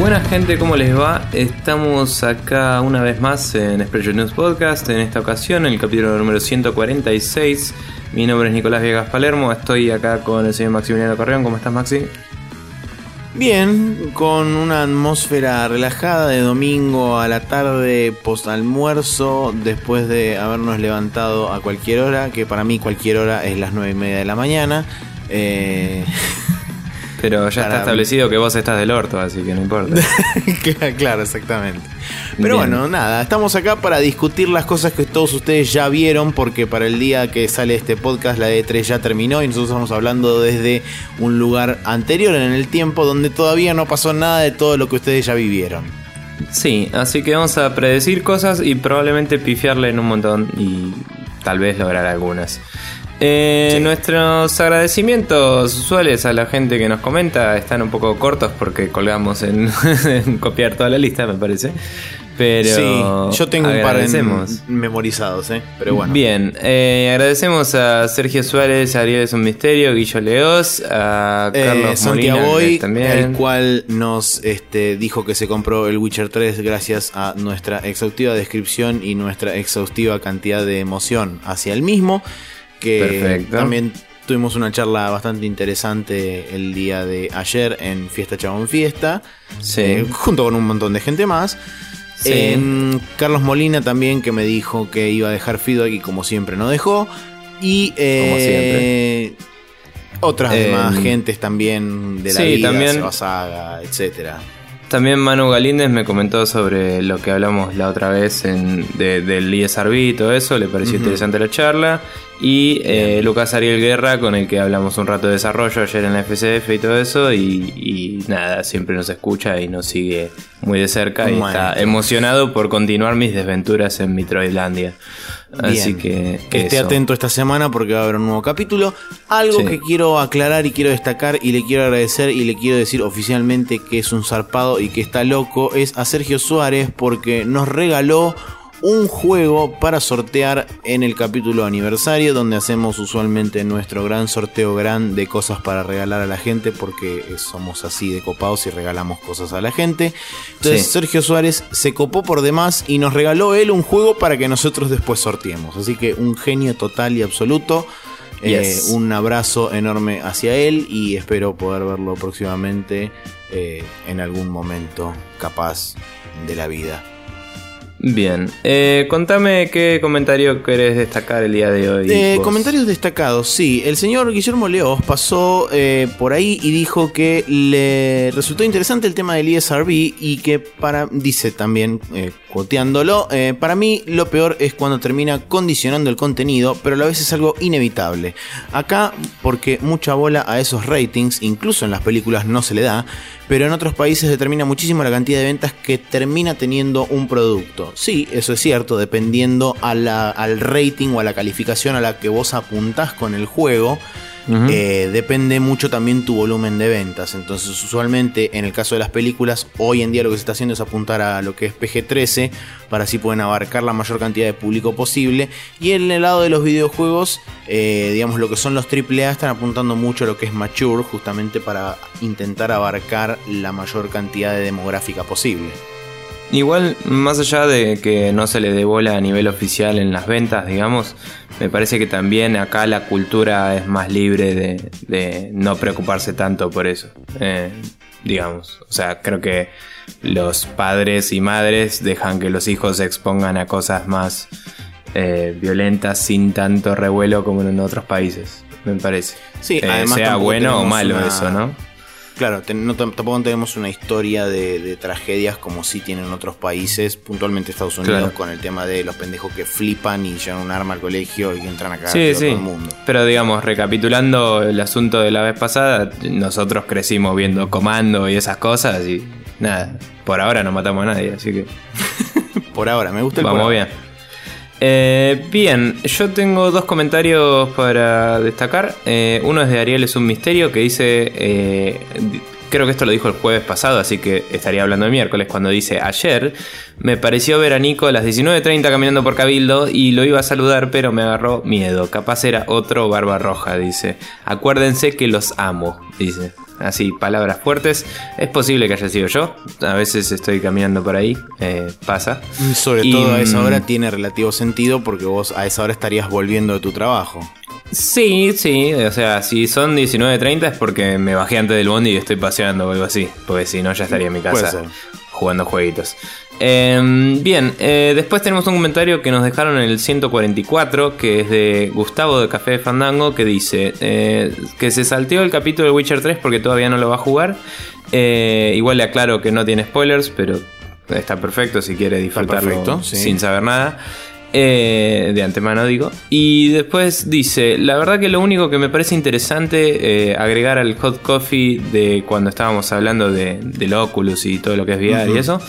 Buena gente, ¿cómo les va? Estamos acá una vez más en Spreadshot News Podcast. En esta ocasión, en el capítulo número 146. Mi nombre es Nicolás Viegas Palermo. Estoy acá con el señor Maximiliano Carrión. ¿Cómo estás, Maxi? Bien, con una atmósfera relajada de domingo a la tarde, post almuerzo, después de habernos levantado a cualquier hora, que para mí cualquier hora es las 9:30 de la mañana. Pero ya está establecido que vos estás del orto, así que no importa. Claro, exactamente. Pero Bien. bueno, nada, estamos acá para discutir las cosas que todos ustedes ya vieron, porque para el día que sale este podcast la E3 ya terminó y nosotros estamos hablando desde un lugar anterior en el tiempo donde todavía no pasó nada de todo lo que ustedes ya vivieron. Sí, así que vamos a predecir cosas y probablemente pifiarle en un montón y tal vez lograr algunas. Sí. Nuestros agradecimientos usuales a la gente que nos comenta están un poco cortos porque colgamos en copiar toda la lista, me parece. Pero sí, yo tengo un par memorizados, pero bueno. Bien, agradecemos a Sergio Suárez, a Ariel es un misterio, Guillo Leoz, a Carlos Molina Boy, también, el cual nos dijo que se compró el Witcher 3 gracias a nuestra exhaustiva descripción y nuestra exhaustiva cantidad de emoción hacia el mismo. Que perfecto. También tuvimos una charla bastante interesante el día de ayer en Fiesta Chabón Fiesta, sí. Junto con un montón de gente más. Sí. Carlos Molina también, que me dijo que iba a dejar feedback y como siempre no dejó. Y como siempre. Otras demás gentes también de la vida, también. Seba Saga, etcétera. También Manu Galíndez me comentó sobre lo que hablamos la otra vez del ESRB y todo eso. Le pareció interesante la charla. Y Lucas Ariel Guerra, con el que hablamos un rato de desarrollo ayer en la FCF y todo eso. Y nada, siempre nos escucha y nos sigue muy de cerca. Y está emocionado por continuar mis desventuras en Metroidlandia. Así que esté atento esta semana porque va a haber un nuevo capítulo. Algo que quiero aclarar y quiero destacar y le quiero agradecer y le quiero decir oficialmente que es un zarpado y que está loco es a Sergio Suárez, porque nos regaló un juego para sortear en el capítulo aniversario, donde hacemos usualmente nuestro gran sorteo de cosas para regalar a la gente, porque somos así de copados y regalamos cosas a la gente. Entonces Sergio Suárez se copó por demás y nos regaló él un juego para que nosotros después sorteemos. Así que un genio total y absoluto. Un abrazo enorme hacia él y espero poder verlo próximamente en algún momento capaz de la vida. Bien, contame qué comentario querés destacar el día de hoy. Comentarios destacados, sí. El señor Guillermo Leoz pasó por ahí y dijo que le resultó interesante el tema del ESRB y que dice también, quoteándolo, para mí lo peor es cuando termina condicionando el contenido, pero a la vez es algo inevitable. Acá, porque mucha bola a esos ratings, incluso en las películas no se le da, pero en otros países determina muchísimo la cantidad de ventas que termina teniendo un producto. Sí, eso es cierto, dependiendo al rating o a la calificación a la que vos apuntás con el juego, depende mucho también tu volumen de ventas. Entonces, usualmente, en el caso de las películas, hoy en día lo que se está haciendo es apuntar a lo que es PG-13, para así pueden abarcar la mayor cantidad de público posible. Y en el lado de los videojuegos, digamos, lo que son los AAA están apuntando mucho a lo que es Mature, justamente para intentar abarcar la mayor cantidad de demográfica posible. Igual, más allá de que no se le dé bola a nivel oficial en las ventas, digamos, me parece que también acá la cultura es más libre de no preocuparse tanto por eso, digamos. O sea, creo que los padres y madres dejan que los hijos se expongan a cosas más violentas sin tanto revuelo como en otros países, me parece. Sí, además sea bueno o malo eso, ¿no? Claro, tampoco tenemos una historia de tragedias como sí tienen otros países, puntualmente Estados Unidos, claro, con el tema de los pendejos que flipan y llevan un arma al colegio y entran a cagar todo el mundo. Pero digamos, recapitulando el asunto de la vez pasada, nosotros crecimos viendo Comando y esas cosas y nada, por ahora no matamos a nadie, así que... por ahora, me gusta el vamos bien. Bien, yo tengo dos comentarios para destacar. Uno es de Ariel es un misterio, que dice creo que esto lo dijo el jueves pasado, así que estaría hablando el miércoles, cuando dice: ayer me pareció ver a Nico a las 19:30 caminando por Cabildo y lo iba a saludar, pero me agarró miedo. Capaz era otro barba roja, dice. Acuérdense que los amo, dice. Así, palabras fuertes. Es posible que haya sido yo. A veces estoy caminando por ahí. Pasa. Sobre todo a esa hora tiene relativo sentido porque vos a esa hora estarías volviendo de tu trabajo. Sí. O sea, si son 19:30 es porque me bajé antes del bondi y estoy paseando o algo así. Porque si no, ya estaría en mi casa jugando jueguitos. Bien, después tenemos un comentario que nos dejaron en el 144, que es de Gustavo de Café de Fandango, que dice que se salteó el capítulo de Witcher 3 porque todavía no lo va a jugar. Igual le aclaro que no tiene spoilers, pero está perfecto si quiere disfrutarlo sin saber nada. De antemano digo. Y después dice: la verdad que lo único que me parece interesante agregar al hot coffee de cuando estábamos hablando del Oculus y todo lo que es VR y eso,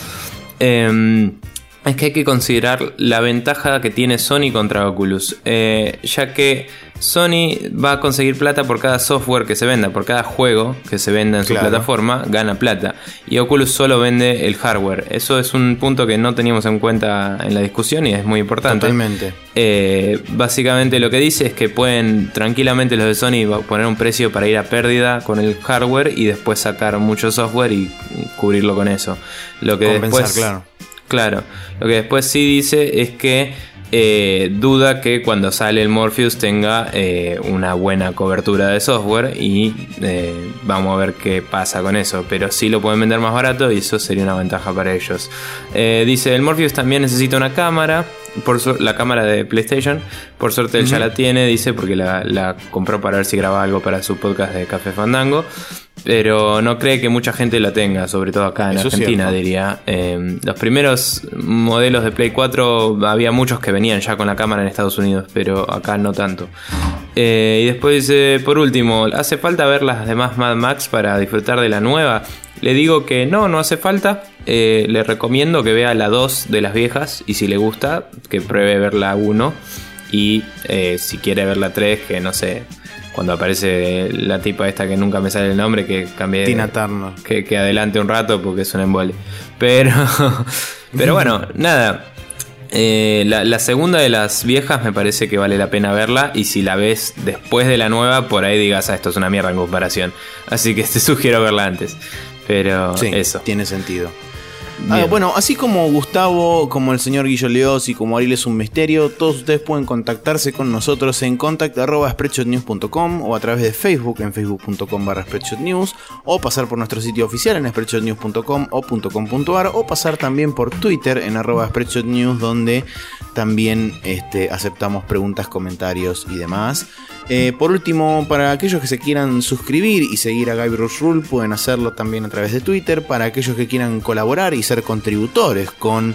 es que hay que considerar la ventaja que tiene Sony contra Oculus, ya que Sony va a conseguir plata por cada software que se venda, por cada juego que se venda en su plataforma, gana plata. Y Oculus solo vende el hardware. Eso es un punto que no teníamos en cuenta en la discusión y es muy importante. Totalmente. Básicamente lo que dice es que pueden tranquilamente los de Sony poner un precio para ir a pérdida con el hardware y después sacar mucho software y cubrirlo con eso. Lo que compensar, después, claro. Lo que después sí dice es que duda que cuando sale el Morpheus tenga una buena cobertura de software y vamos a ver qué pasa con eso, pero sí lo pueden vender más barato y eso sería una ventaja para ellos. Dice: el Morpheus también necesita una cámara, la cámara de PlayStation, por suerte él ya la tiene, dice, porque la compró para ver si grababa algo para su podcast de Café Fandango. Pero no cree que mucha gente la tenga, sobre todo acá en Argentina, diría. Los primeros modelos de Play 4 había muchos que venían ya con la cámara en Estados Unidos, pero acá no tanto. Y después dice: por último, ¿hace falta ver las demás Mad Max para disfrutar de la nueva? Le digo que no hace falta. Le recomiendo que vea la 2 de las viejas y si le gusta, que pruebe ver la 1. Y si quiere ver la 3, que no sé... Cuando aparece la tipa esta que nunca me sale el nombre, que cambié... Tina Turner. Que adelante un rato porque es un embole. Pero bueno, nada. La segunda de las viejas me parece que vale la pena verla. Y si la ves después de la nueva, por ahí digas: esto es una mierda en comparación. Así que te sugiero verla antes. Pero sí, eso. Tiene sentido. Bueno, así como Gustavo, como el señor Guillo Leos y como Ariel es un misterio, todos ustedes pueden contactarse con nosotros en contact@spreadshotnews.com o a través de Facebook en facebook.com/spreadshotnews, o pasar por nuestro sitio oficial en spreadshotnews.com o .com.ar, o pasar también por Twitter en @spreadshotnews, donde también aceptamos preguntas, comentarios y demás. Por último, para aquellos que se quieran suscribir y seguir a Guybrush Rule, pueden hacerlo también a través de Twitter. Para aquellos que quieran colaborar y ser contributores con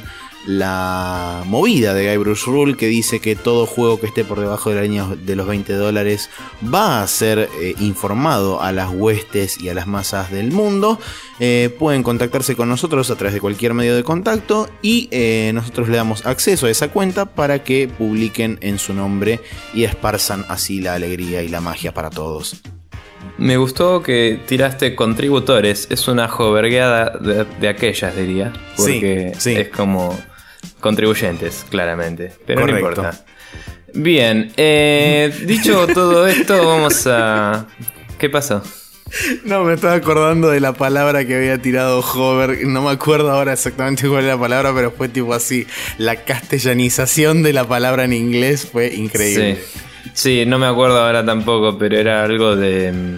la movida de Guybrush Rule, que dice que todo juego que esté por debajo de la línea de los $20 va a ser informado a las huestes y a las masas del mundo, pueden contactarse con nosotros a través de cualquier medio de contacto y nosotros le damos acceso a esa cuenta para que publiquen en su nombre y esparzan así la alegría y la magia para todos. Me gustó que tiraste contributores. Es una jovergueada de aquellas, diría. Porque sí. Es como contribuyentes, claramente. Pero correcto. No importa. Bien, dicho todo esto, vamos a... ¿Qué pasó? No, me estaba acordando de la palabra que había tirado Hover. No me acuerdo ahora exactamente cuál era la palabra, pero fue tipo así. La castellanización de la palabra en inglés fue increíble. Sí, no me acuerdo ahora tampoco, pero era algo de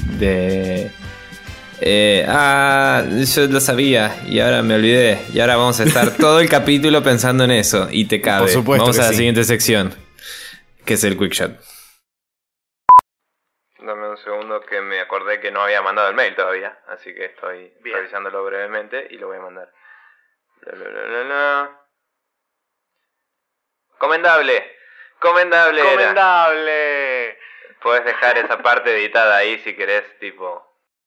yo lo sabía y ahora me olvidé. Y ahora vamos a estar todo el capítulo pensando en eso. Y te cabe. Por supuesto. Vamos a la siguiente sección, que es el Quick Shot. Dame un segundo que me acordé que no había mandado el mail todavía. Así que estoy revisándolo brevemente y lo voy a mandar. Recomendable. Puedes dejar esa parte editada ahí si querés, tipo.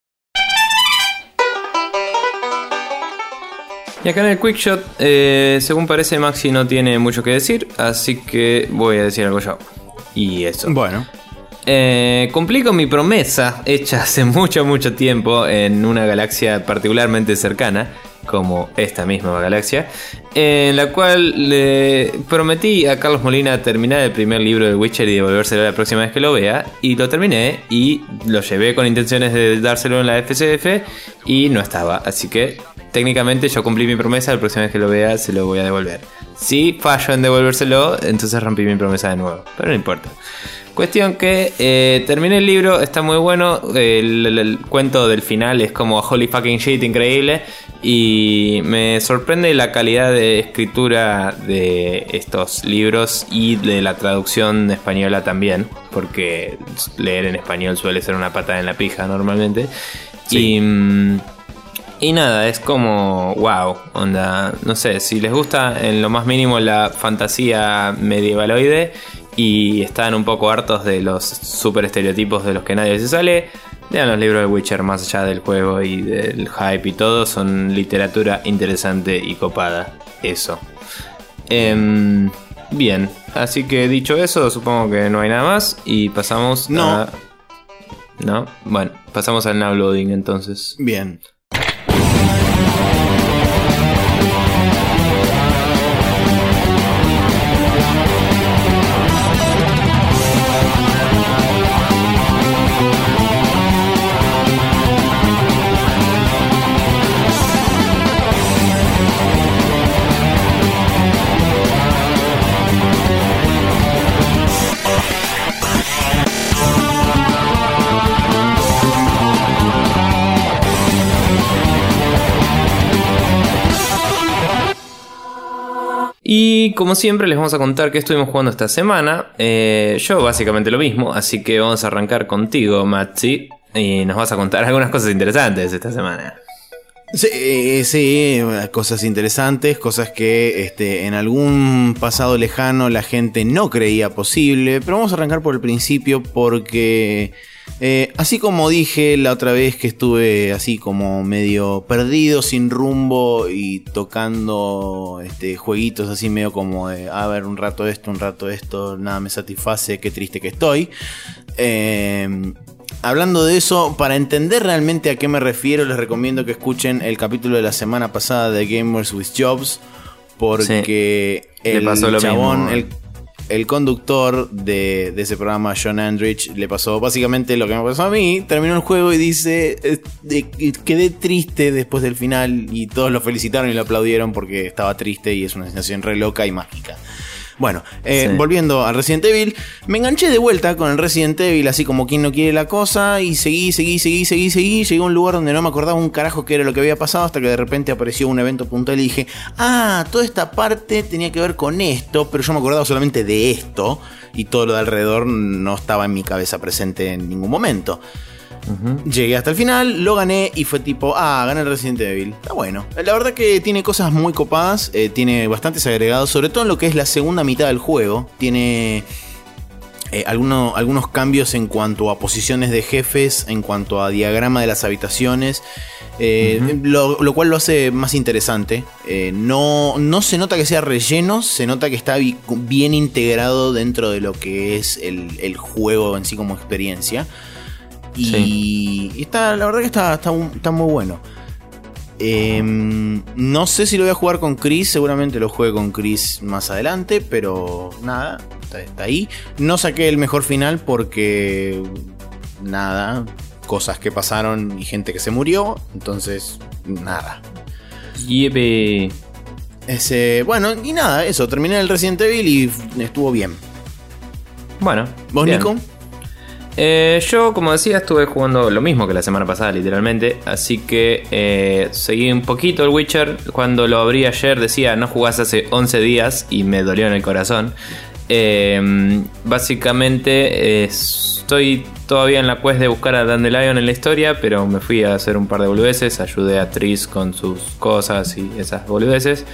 Y acá en el Quick Shot, según parece, Maxi no tiene mucho que decir, así que voy a decir algo yo. Y eso. Bueno. Cumplí con mi promesa hecha hace mucho tiempo en una galaxia particularmente cercana, como esta misma galaxia, en la cual le prometí a Carlos Molina terminar el primer libro de Witcher y devolvérselo la próxima vez que lo vea, y lo terminé y lo llevé con intenciones de dárselo en la FCF y no estaba, así que técnicamente yo cumplí mi promesa, la próxima vez que lo vea se lo voy a devolver. Si fallo en devolvérselo, entonces rompí mi promesa de nuevo, pero no importa. Cuestión que terminé el libro, está muy bueno, el cuento del final es como holy fucking shit, increíble, y me sorprende la calidad de escritura de estos libros y de la traducción española también, porque leer en español suele ser una patada en la pija normalmente. Sí. Y nada, es como wow, onda, no sé, si les gusta en lo más mínimo la fantasía medievaloide y están un poco hartos de los super estereotipos de los que nadie se sale, lean los libros de Witcher, más allá del juego y del hype y todo, son literatura interesante y copada, eso. Bien, así que dicho eso, supongo que no hay nada más y pasamos a... ¿No? Bueno, pasamos al now loading entonces. Bien. Y como siempre les vamos a contar qué estuvimos jugando esta semana. Yo básicamente lo mismo, así que vamos a arrancar contigo, Matzi, y nos vas a contar algunas cosas interesantes esta semana. Sí, cosas interesantes, cosas que en algún pasado lejano la gente no creía posible, pero vamos a arrancar por el principio porque... así como dije la otra vez que estuve así como medio perdido, sin rumbo y tocando jueguitos así medio como de a ver un rato esto, nada me satisface, qué triste que estoy. Hablando de eso, para entender realmente a qué me refiero, les recomiendo que escuchen el capítulo de la semana pasada de Gamers with Jobs, porque sí, el chabón, el conductor de ese programa, John Andrich, le pasó básicamente lo que me pasó a mí. Terminó el juego y dice, quedé triste después del final, y todos lo felicitaron y lo aplaudieron porque estaba triste y es una sensación re loca y mágica. Bueno, sí. Volviendo a Resident Evil, me enganché de vuelta con el Resident Evil, así como quien no quiere la cosa, y seguí. Llegué a un lugar donde no me acordaba un carajo qué era lo que había pasado, hasta que de repente apareció un evento puntual y dije, toda esta parte tenía que ver con esto, pero yo me acordaba solamente de esto, y todo lo de alrededor no estaba en mi cabeza presente en ningún momento. Llegué hasta el final, lo gané y fue tipo, gané el Resident Evil. Está bueno. La verdad que tiene cosas muy copadas, tiene bastantes agregados, sobre todo en lo que es la segunda mitad del juego. Tiene algunos cambios en cuanto a posiciones de jefes, en cuanto a diagrama de las habitaciones, lo cual lo hace más interesante. No se nota que sea relleno, se nota que está bien integrado dentro de lo que es el juego en sí como experiencia. Y la verdad que está muy bueno. No sé si lo voy a jugar con Chris, seguramente lo juegue con Chris más adelante, pero nada, está ahí. No saqué el mejor final porque nada, cosas que pasaron y gente que se murió, entonces nada. Yepe. Bueno, y nada, eso, terminé el Resident Evil y estuvo bien. Bueno, ¿vos, bien. Nico? Yo, como decía, estuve jugando lo mismo que la semana pasada, literalmente. Así que seguí un poquito el Witcher. Cuando lo abrí ayer decía, no jugás hace 11 días y me dolió en el corazón. Básicamente estoy todavía en la quest de buscar a Dandelion en la historia, pero me fui a hacer un par de boludeces. Ayudé a Triss con sus cosas y esas boludeces.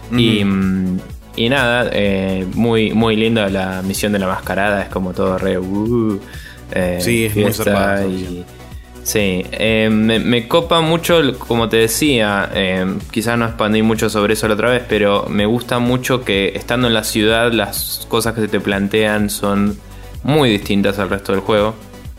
Y nada, muy linda la misión de la mascarada. Es como todo re... sí, es muy zarpada. Sí, me copa mucho, como te decía, quizás no expandí mucho sobre eso la otra vez, pero me gusta mucho que estando en la ciudad las cosas que se te plantean son muy distintas al resto del juego.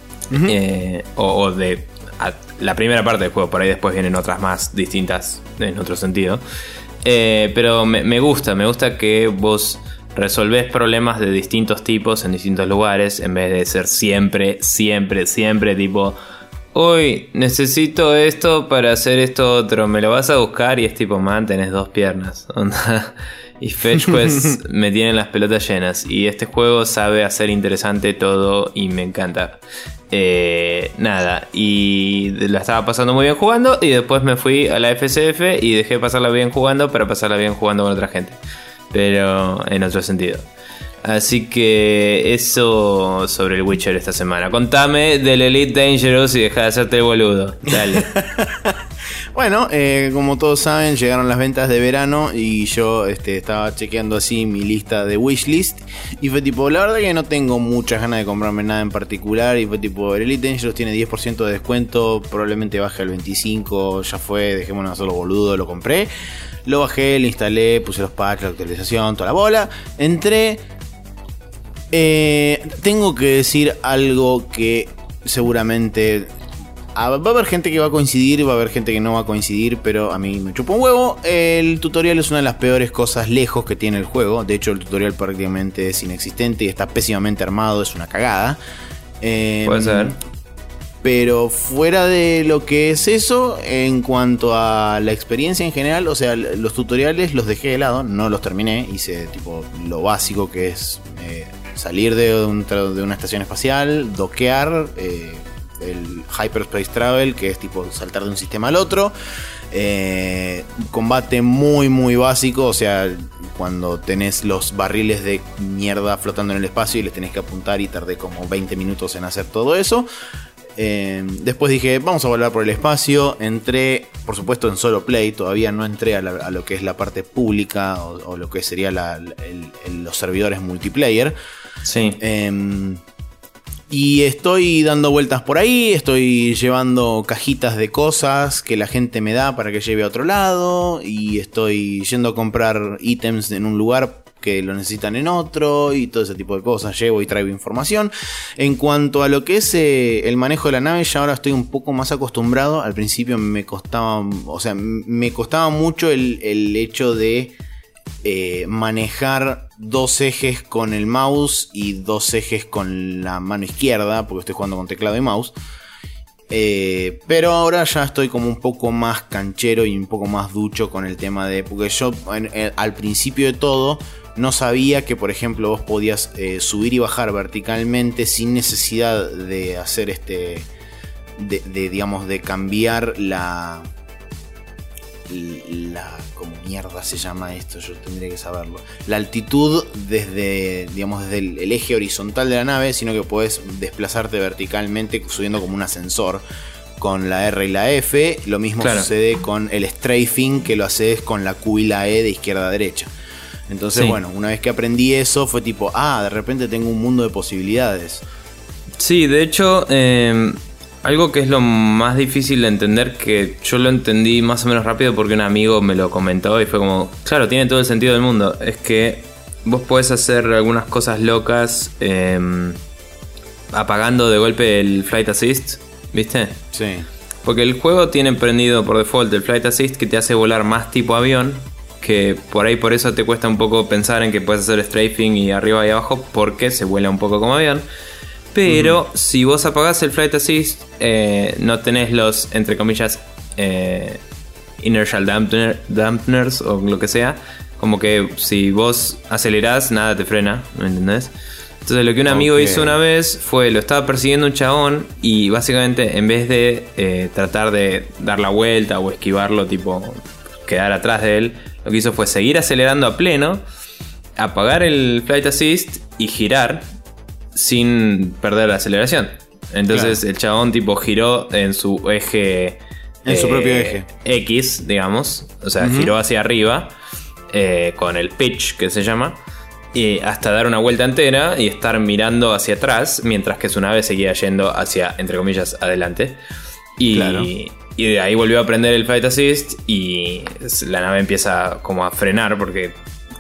La primera parte del juego, por ahí después vienen otras más distintas en otro sentido. Pero me gusta que vos resolvés problemas de distintos tipos en distintos lugares, en vez de ser siempre tipo, uy, necesito esto para hacer esto otro, me lo vas a buscar, y es tipo, man, tenés 2 piernas. Onda. Y Fetch Quest me tienen las pelotas llenas. Y este juego sabe hacer interesante todo y me encanta. Nada, y la estaba pasando muy bien jugando. Y después me fui a la FCF y dejé pasarla bien jugando para pasarla bien jugando con otra gente. Pero en otro sentido. Así que eso sobre el Witcher esta semana. Contame del Elite Dangerous y deja de hacerte el boludo. Dale. Bueno, como todos saben, llegaron las ventas de verano y yo estaba chequeando así mi lista de wishlist y fue tipo, la verdad que no tengo muchas ganas de comprarme nada en particular, y fue tipo, el Elite Dangerous tiene 10% de descuento, probablemente baje al 25%, ya fue, dejémonos de hacerlo boludo, lo compré, lo bajé, lo instalé, puse los patches, la actualización, toda la bola, entré. Tengo que decir algo que seguramente va a haber gente que va a coincidir, va a haber gente que no va a coincidir, pero a mí me chupa un huevo. El tutorial es una de las peores cosas lejos que tiene el juego. De hecho, el tutorial prácticamente es inexistente y está pésimamente armado, es una cagada. Puede ser. Pero fuera de lo que es eso, en cuanto a la experiencia en general, o sea, los tutoriales los dejé de lado, no los terminé, hice tipo lo básico que es salir de una estación espacial, doquear, el Hyperspace Travel, que es tipo saltar de un sistema al otro, combate muy muy básico, o sea, cuando tenés los barriles de mierda flotando en el espacio y les tenés que apuntar, y tardé como 20 minutos en hacer todo eso. Después dije, vamos a volar por el espacio. Entré, por supuesto, en solo play. Todavía no entré a lo que es la parte pública o lo que sería los servidores multiplayer. Sí. Y estoy dando vueltas por ahí. Estoy llevando cajitas de cosas que la gente me da para que lleve a otro lado. Y estoy yendo a comprar ítems en un lugar que lo necesitan en otro, y todo ese tipo de cosas. Llevo y traigo información. En cuanto a lo que es el manejo de la nave, ya ahora estoy un poco más acostumbrado. Al principio me costaba mucho el hecho de manejar 2 ejes con el mouse y 2 ejes con la mano izquierda, porque estoy jugando con teclado y mouse. Pero ahora ya estoy como un poco más canchero y un poco más ducho con el tema de... Porque yo al principio de todo no sabía que, por ejemplo, vos podías subir y bajar verticalmente sin necesidad de hacer digamos, de cambiar la como mierda se llama esto, yo tendría que saberlo, la altitud desde el eje horizontal de la nave, sino que podés desplazarte verticalmente subiendo como un ascensor con la R y la F. Lo mismo sucede con el strafing, que lo haces con la Q y la E de izquierda a derecha. Entonces, bueno, una vez que aprendí eso, fue tipo, de repente tengo un mundo de posibilidades. Sí, de hecho, algo que es lo más difícil de entender, que yo lo entendí más o menos rápido porque un amigo me lo comentó y fue como, claro, tiene todo el sentido del mundo. Es que vos podés hacer algunas cosas locas apagando de golpe el Flight Assist, ¿viste? Sí. Porque el juego tiene prendido por default el Flight Assist, que te hace volar más tipo avión, que por eso te cuesta un poco pensar en que puedes hacer strafing y arriba y abajo, porque se vuela un poco como avión. Pero si vos apagás el Flight Assist, no tenés los, entre comillas, inertial dampeners o lo que sea. Como que si vos acelerás, nada te frena, ¿me entendés? Entonces lo que un amigo hizo una vez fue, lo estaba persiguiendo un chabón y básicamente en vez de tratar de dar la vuelta o esquivarlo, tipo quedar atrás de él, lo que hizo fue seguir acelerando a pleno, apagar el Flight Assist y girar sin perder la aceleración. Entonces el chabón tipo giró en su eje, en su propio eje X, digamos. O sea, giró hacia arriba con el pitch, que se llama, hasta dar una vuelta entera y estar mirando hacia atrás, mientras que su nave seguía yendo hacia, entre comillas, adelante. Y de ahí volvió a prender el Flight Assist y la nave empieza como a frenar porque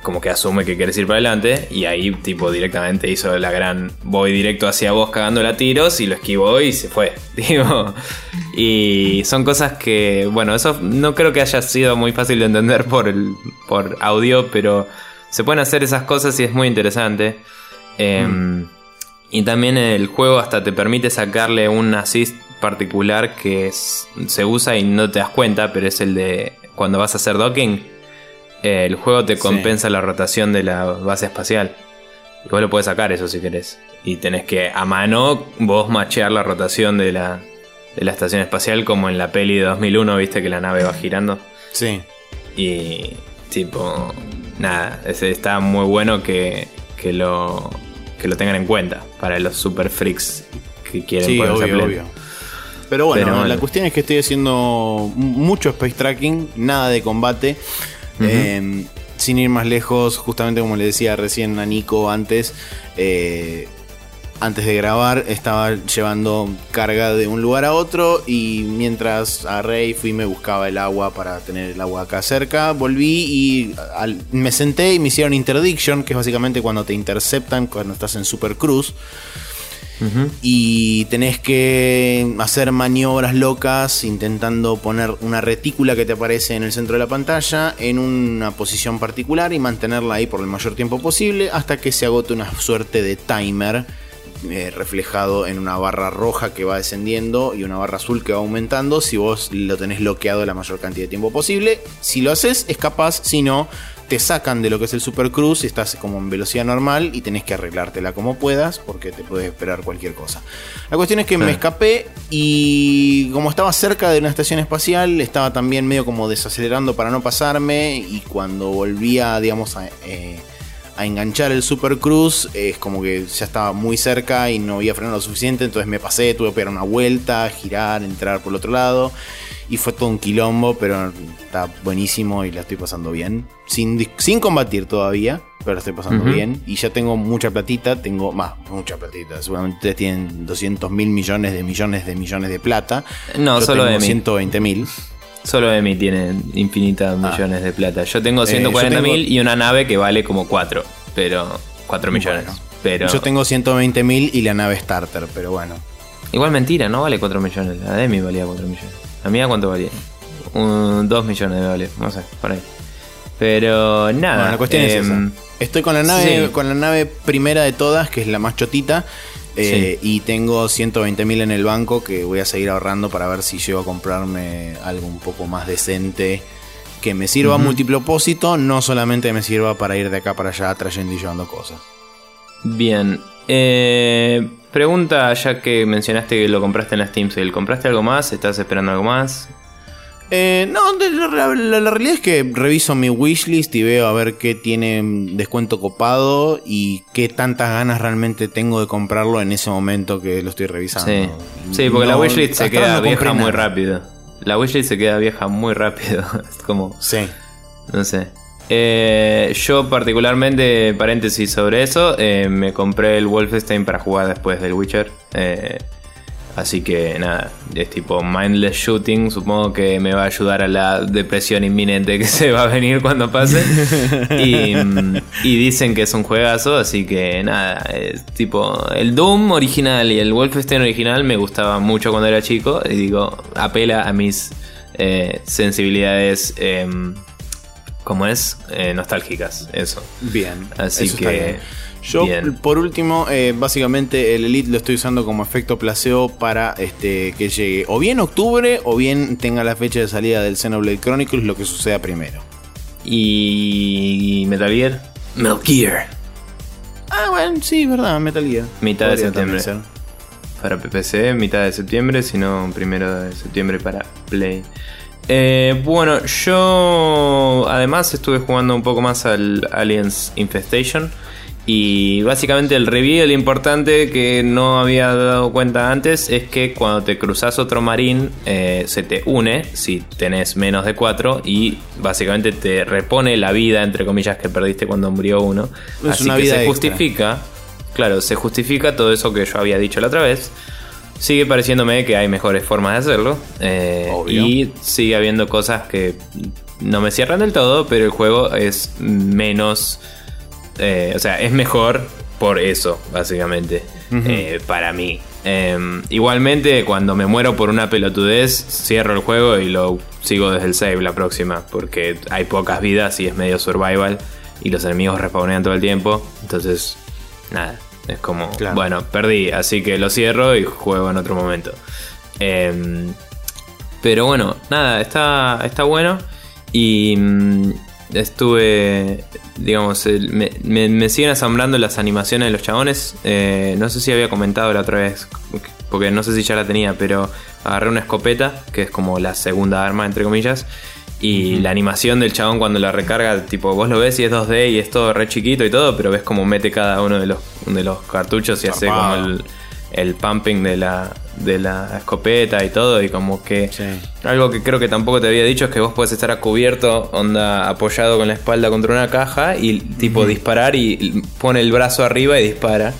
como que asume que quieres ir para adelante. Y ahí tipo directamente hizo la gran voy directo hacia vos cagándola a tiros. Y lo esquivó y se fue. Digo. Y son cosas que, bueno, eso no creo que haya sido muy fácil de entender por audio. Pero se pueden hacer esas cosas y es muy interesante. Y también el juego hasta te permite sacarle un assist particular que se usa y no te das cuenta, pero es el de cuando vas a hacer docking. El juego te compensa la rotación de la base espacial. Y vos lo podés sacar eso si querés. Y tenés que a mano vos machear la rotación de la estación espacial, como en la peli de 2001, viste que la nave va girando. Sí. Y tipo, nada, está muy bueno que lo tengan en cuenta para los super freaks que quieren ponerse obvio. Pero bueno, la cuestión es que estoy haciendo mucho space tracking, nada de combate. Sin ir más lejos, justamente como le decía recién a Nico antes de grabar, estaba llevando carga de un lugar a otro y mientras agarré y fui y me buscaba el agua para tener el agua acá cerca, volví y me senté y me hicieron interdiction, que es básicamente cuando te interceptan cuando estás en Super Cruise. Y tenés que hacer maniobras locas intentando poner una retícula que te aparece en el centro de la pantalla en una posición particular y mantenerla ahí por el mayor tiempo posible hasta que se agote una suerte de timer reflejado en una barra roja que va descendiendo y una barra azul que va aumentando si vos lo tenés bloqueado la mayor cantidad de tiempo posible. Si lo haces es capaz, si no te sacan de lo que es el Super Cruise, estás como en velocidad normal y tenés que arreglártela como puedas porque te puedes esperar cualquier cosa. La cuestión es que me escapé y como estaba cerca de una estación espacial, estaba también medio como desacelerando para no pasarme y cuando volvía, digamos, a enganchar el Super Cruise, es como que ya estaba muy cerca y no había frenado lo suficiente, entonces me pasé, tuve que pegar una vuelta, girar, entrar por el otro lado. Y fue todo un quilombo, pero está buenísimo y la estoy pasando bien. Sin combatir todavía, pero la estoy pasando bien. Y ya tengo mucha platita, mucha platita. Seguramente ustedes tienen 200 mil millones de plata. No, yo solo tengo de 120 mil. Solo Emi tiene infinitas millones de plata. Yo tengo 140 mil y una nave que vale como 4 millones. Bueno, pero yo tengo 120 mil y la nave starter, pero bueno. Igual mentira, no vale 4 millones. La de Emi valía 4 millones. ¿La mía cuánto valía? 2 millones de dólares, no sé, por ahí. Pero nada. Bueno, la cuestión es esa. Estoy con la nave primera de todas, que es la más chotita. Y tengo 120.000 en el banco que voy a seguir ahorrando para ver si llego a comprarme algo un poco más decente que me sirva a multipropósito, no solamente me sirva para ir de acá para allá trayendo y llevando cosas. Bien. Pregunta, ya que mencionaste que lo compraste en la Steam Sale, ¿compraste algo más? ¿Estás esperando algo más? No, la realidad es que reviso mi wishlist y veo a ver qué tiene descuento copado y qué tantas ganas realmente tengo de comprarlo en ese momento que lo estoy revisando. Sí, porque la wishlist se queda vieja muy rápido. La wishlist se queda vieja muy rápido. Es como... Sí. No sé. Yo particularmente, paréntesis sobre eso, me compré el Wolfenstein para jugar después del Witcher. Así que nada, es tipo mindless shooting. Supongo que me va a ayudar a la depresión inminente que se va a venir cuando pase. Y dicen que es un juegazo, así que nada, es tipo el Doom original y el Wolfenstein original me gustaba mucho cuando era chico. Y digo, apela a mis sensibilidades, ¿cómo es? Nostálgicas, eso. Bien, así eso que... Yo, por último, básicamente el Elite lo estoy usando como efecto placebo para que llegue o bien octubre o bien tenga la fecha de salida del Xenoblade Chronicles, lo que suceda primero. ¿Y Metal Gear? Metal Gear. Ah, bueno, sí, verdad, Metal Gear. Mitad de septiembre. Para PC, mitad de septiembre, sino 1 de septiembre para Play. Bueno, yo además estuve jugando un poco más al Aliens Infestation. Y básicamente el reveal importante que no había dado cuenta antes es que cuando te cruzas otro marín se te une si tenés menos de 4 y básicamente te repone la vida, entre comillas, que perdiste cuando murió uno. Así que se justifica, claro, se justifica todo eso que yo había dicho la otra vez. Sigue pareciéndome que hay mejores formas de hacerlo y sigue habiendo cosas que no me cierran del todo, pero el juego es menos... o sea, es mejor por eso, básicamente, para mí. Igualmente, cuando me muero por una pelotudez, cierro el juego y lo sigo desde el save la próxima, porque hay pocas vidas y es medio survival y los enemigos respawnean todo el tiempo. Entonces, nada, es como, claro, bueno, perdí, así que lo cierro y juego en otro momento. Pero bueno, nada, está bueno. Y estuve, digamos, me siguen asombrando las animaciones de los chabones. No sé si había comentado la otra vez, porque no sé si ya la tenía, pero agarré una escopeta, que es como la segunda arma, entre comillas. Y la animación del chabón cuando la recarga, tipo, vos lo ves y es 2D y es todo re chiquito y todo, pero ves como mete cada uno de los cartuchos y hace como el pumping de la escopeta y todo. Y como que algo que creo que tampoco te había dicho es que vos podés estar a cubierto, onda, apoyado con la espalda contra una caja y tipo disparar y pone el brazo arriba y dispara.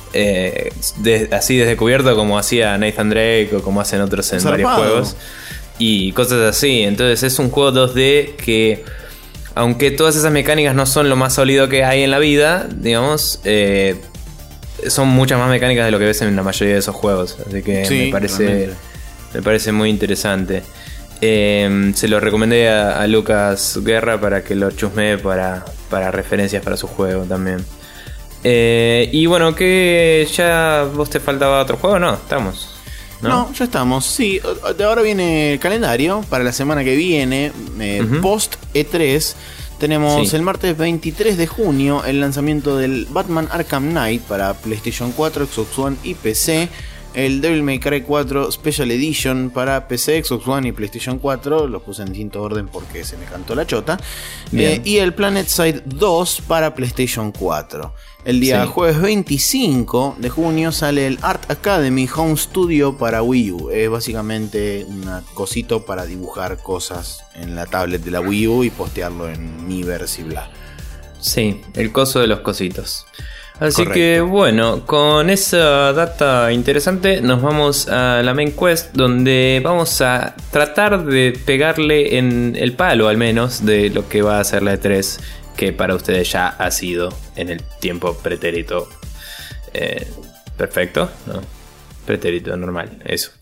Así desde cubierto, como hacía Nathan Drake o como hacen otros en varios juegos y cosas así. Entonces es un juego 2D que, aunque todas esas mecánicas no son lo más sólido que hay en la vida, digamos, son muchas más mecánicas de lo que ves en la mayoría de esos juegos. Así que me parece muy interesante. Se lo recomendé a Lucas Guerra para que lo chusmee para referencias para su juego también. Y bueno, que ya vos te faltaba otro juego, ¿no? Estamos. No, ya estamos, sí. De ahora viene el calendario para la semana que viene, post E3. Tenemos el martes 23 de junio el lanzamiento del Batman Arkham Knight para PlayStation 4, Xbox One y PC. El Devil May Cry 4 Special Edition para PC, Xbox One y PlayStation 4. Los puse en distinto orden porque se me cantó la chota. Y el PlanetSide 2 para PlayStation 4. El día jueves 25 de junio sale el Art Academy Home Studio para Wii U. Es básicamente un cosito para dibujar cosas en la tablet de la Wii U y postearlo en Miiverse y bla. Sí, el coso de los cositos. Así que bueno, con esa data interesante nos vamos a la main quest, donde vamos a tratar de pegarle en el palo al menos de lo que va a ser la E3, que para ustedes ya ha sido en el tiempo pretérito perfecto, ¿no? Pretérito normal, eso.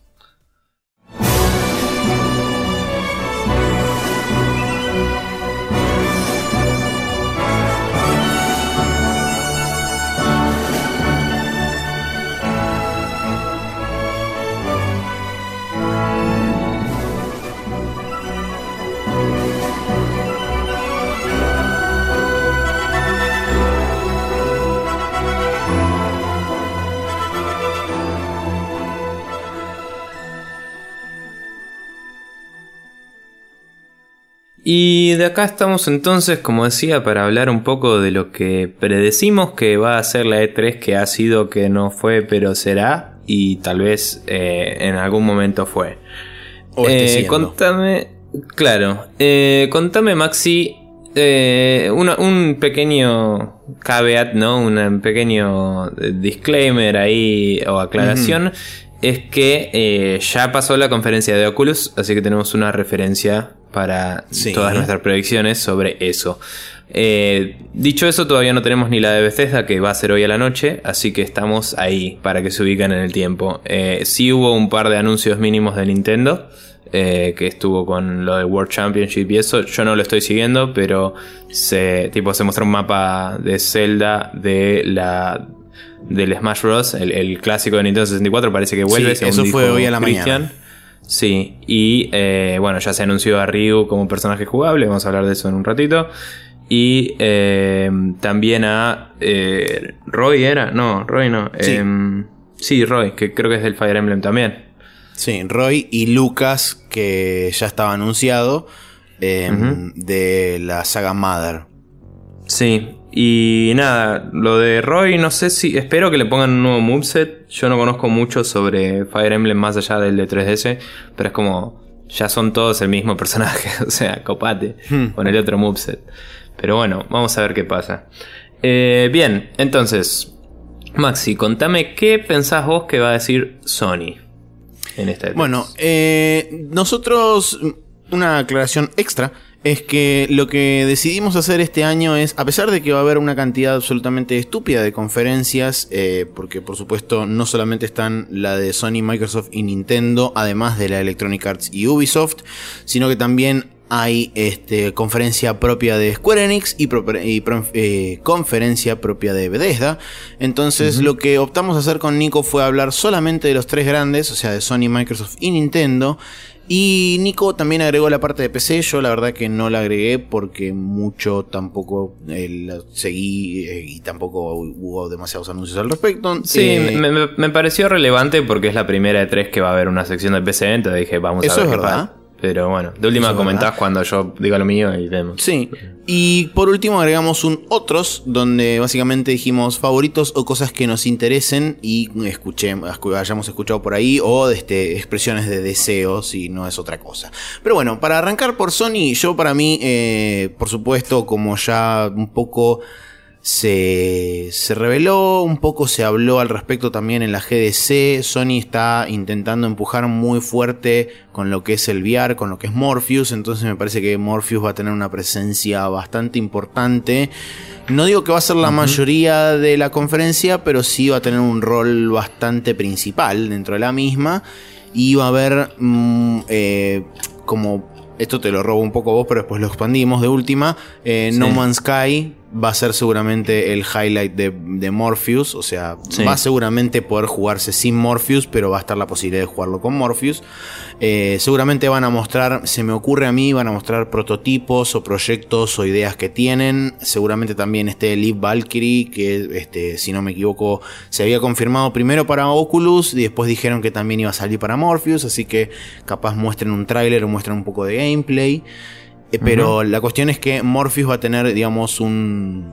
Y de acá estamos entonces, como decía, para hablar un poco de lo que predecimos que va a ser la E3, que ha sido, que no fue, pero será, y tal vez en algún momento fue. Contame, claro, contame, Maxi, un pequeño caveat, ¿no? Un pequeño disclaimer ahí o aclaración. Es que ya pasó la conferencia de Oculus, así que tenemos una referencia para todas nuestras predicciones sobre eso. Dicho eso, todavía no tenemos ni la de Bethesda, que va a ser hoy a la noche, así que estamos ahí para que se ubiquen en el tiempo. Sí hubo un par de anuncios mínimos de Nintendo, que estuvo con lo del World Championship y eso. Yo no lo estoy siguiendo, pero se mostró un mapa de Zelda del Smash Bros, el clásico de Nintendo 64, parece que vuelve. Sí, eso fue hoy a la mañana. Sí, y bueno, ya se anunció a Ryu como personaje jugable, vamos a hablar de eso en un ratito. Y también a Roy, ¿era? No, Roy no. Sí, Roy, que creo que es del Fire Emblem también. Sí, Roy y Lucas, que ya estaba anunciado, de la saga Mother. Sí, y nada, lo de Roy, no sé si... Espero que le pongan un nuevo moveset. Yo no conozco mucho sobre Fire Emblem más allá del de 3DS, pero es como... Ya son todos el mismo personaje, o sea, copate con el otro moveset. Pero bueno, vamos a ver qué pasa. Bien, entonces, Maxi, contame qué pensás vos que va a decir Sony en esta etapa. Bueno, nosotros una aclaración extra es que lo que decidimos hacer este año es, a pesar de que va a haber una cantidad absolutamente estúpida de conferencias, porque por supuesto no solamente están la de Sony, Microsoft y Nintendo, además de la de Electronic Arts y Ubisoft, sino que también hay conferencia propia de Square Enix y conferencia propia de Bethesda. Entonces lo que optamos a hacer con Nico fue hablar solamente de los tres grandes, o sea, de Sony, Microsoft y Nintendo. Y Nico también agregó la parte de PC. Yo la verdad que no la agregué porque mucho tampoco la seguí y tampoco hubo demasiados anuncios al respecto. Sí, me pareció relevante porque es la primera de tres que va a haber una sección de PC, entonces dije, vamos a ver qué pasa. Pero bueno, de última comentás cuando yo diga lo mío y vemos. Sí. Y por último agregamos un otros, donde básicamente dijimos favoritos o cosas que nos interesen y hayamos escuchado por ahí, o expresiones de deseos, si no es otra cosa. Pero bueno, para arrancar por Sony, yo para mí, por supuesto, como ya un poco se reveló, un poco se habló al respecto también en la GDC, Sony está intentando empujar muy fuerte con lo que es el VR, con lo que es Morpheus, entonces me parece que Morpheus va a tener una presencia bastante importante. No digo que va a ser la mayoría de la conferencia, pero sí va a tener un rol bastante principal dentro de la misma, y va a haber como... Esto te lo robo un poco vos, pero después lo expandimos de última. No Man's Sky va a ser seguramente el highlight de Morpheus. O sea, va a seguramente poder jugarse sin Morpheus, pero va a estar la posibilidad de jugarlo con Morpheus. Seguramente van a mostrar, se me ocurre a mí, van a mostrar prototipos o proyectos o ideas que tienen. Seguramente también Leaf Valkyrie, que si no me equivoco se había confirmado primero para Oculus y después dijeron que también iba a salir para Morpheus. Así que capaz muestren un tráiler o muestren un poco de gameplay. Pero la cuestión es que Morpheus va a tener, digamos, una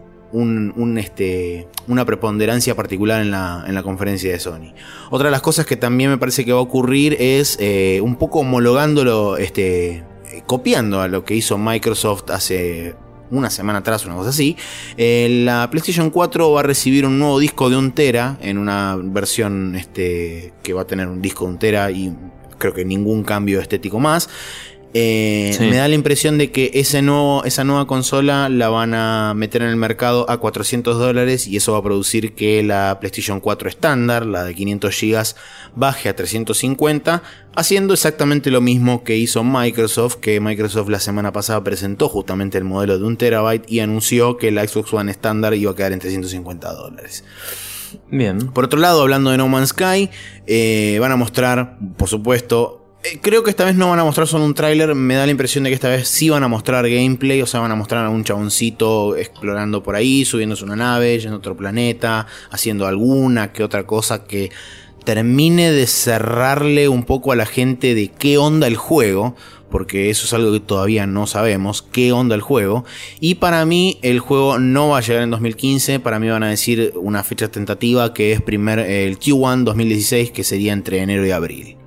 preponderancia particular en la conferencia de Sony. Otra de las cosas que también me parece que va a ocurrir es un poco homologándolo, copiando a lo que hizo Microsoft hace una semana atrás, una cosa así. La PlayStation 4 va a recibir un nuevo disco de 1 tera en una versión que va a tener un disco de 1 tera y creo que ningún cambio estético más. Me da la impresión de que esa nueva consola la van a meter en el mercado a $400 y eso va a producir que la PlayStation 4 estándar, la de 500 GB, baje a 350, haciendo exactamente lo mismo que hizo Microsoft, que Microsoft la semana pasada presentó justamente el modelo de 1 TB y anunció que la Xbox One estándar iba a quedar en $350. Bien. Por otro lado, hablando de No Man's Sky, van a mostrar, por supuesto... Creo que esta vez no van a mostrar solo un tráiler. Me da la impresión de que esta vez sí van a mostrar gameplay. O sea, van a mostrar a un chaboncito explorando por ahí, subiéndose una nave, yendo a otro planeta, haciendo alguna que otra cosa que termine de cerrarle un poco a la gente de qué onda el juego, porque eso es algo que todavía no sabemos, qué onda el juego. Y para mí el juego no va a llegar en 2015, para mí van a decir una fecha tentativa que es el Q1 2016, que sería entre enero y abril.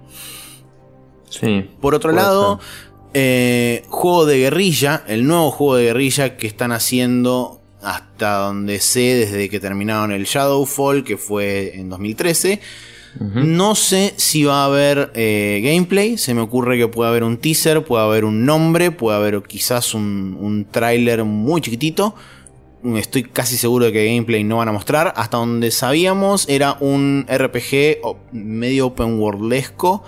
Sí. Por otro lado, juego de guerrilla, el nuevo juego de guerrilla que están haciendo hasta donde sé desde que terminaron el Shadowfall, que fue en 2013. No sé si va a haber gameplay, se me ocurre que puede haber un teaser, puede haber un nombre, puede haber quizás un tráiler muy chiquitito. Estoy casi seguro de que gameplay no van a mostrar. Hasta donde sabíamos era un RPG medio open worldesco,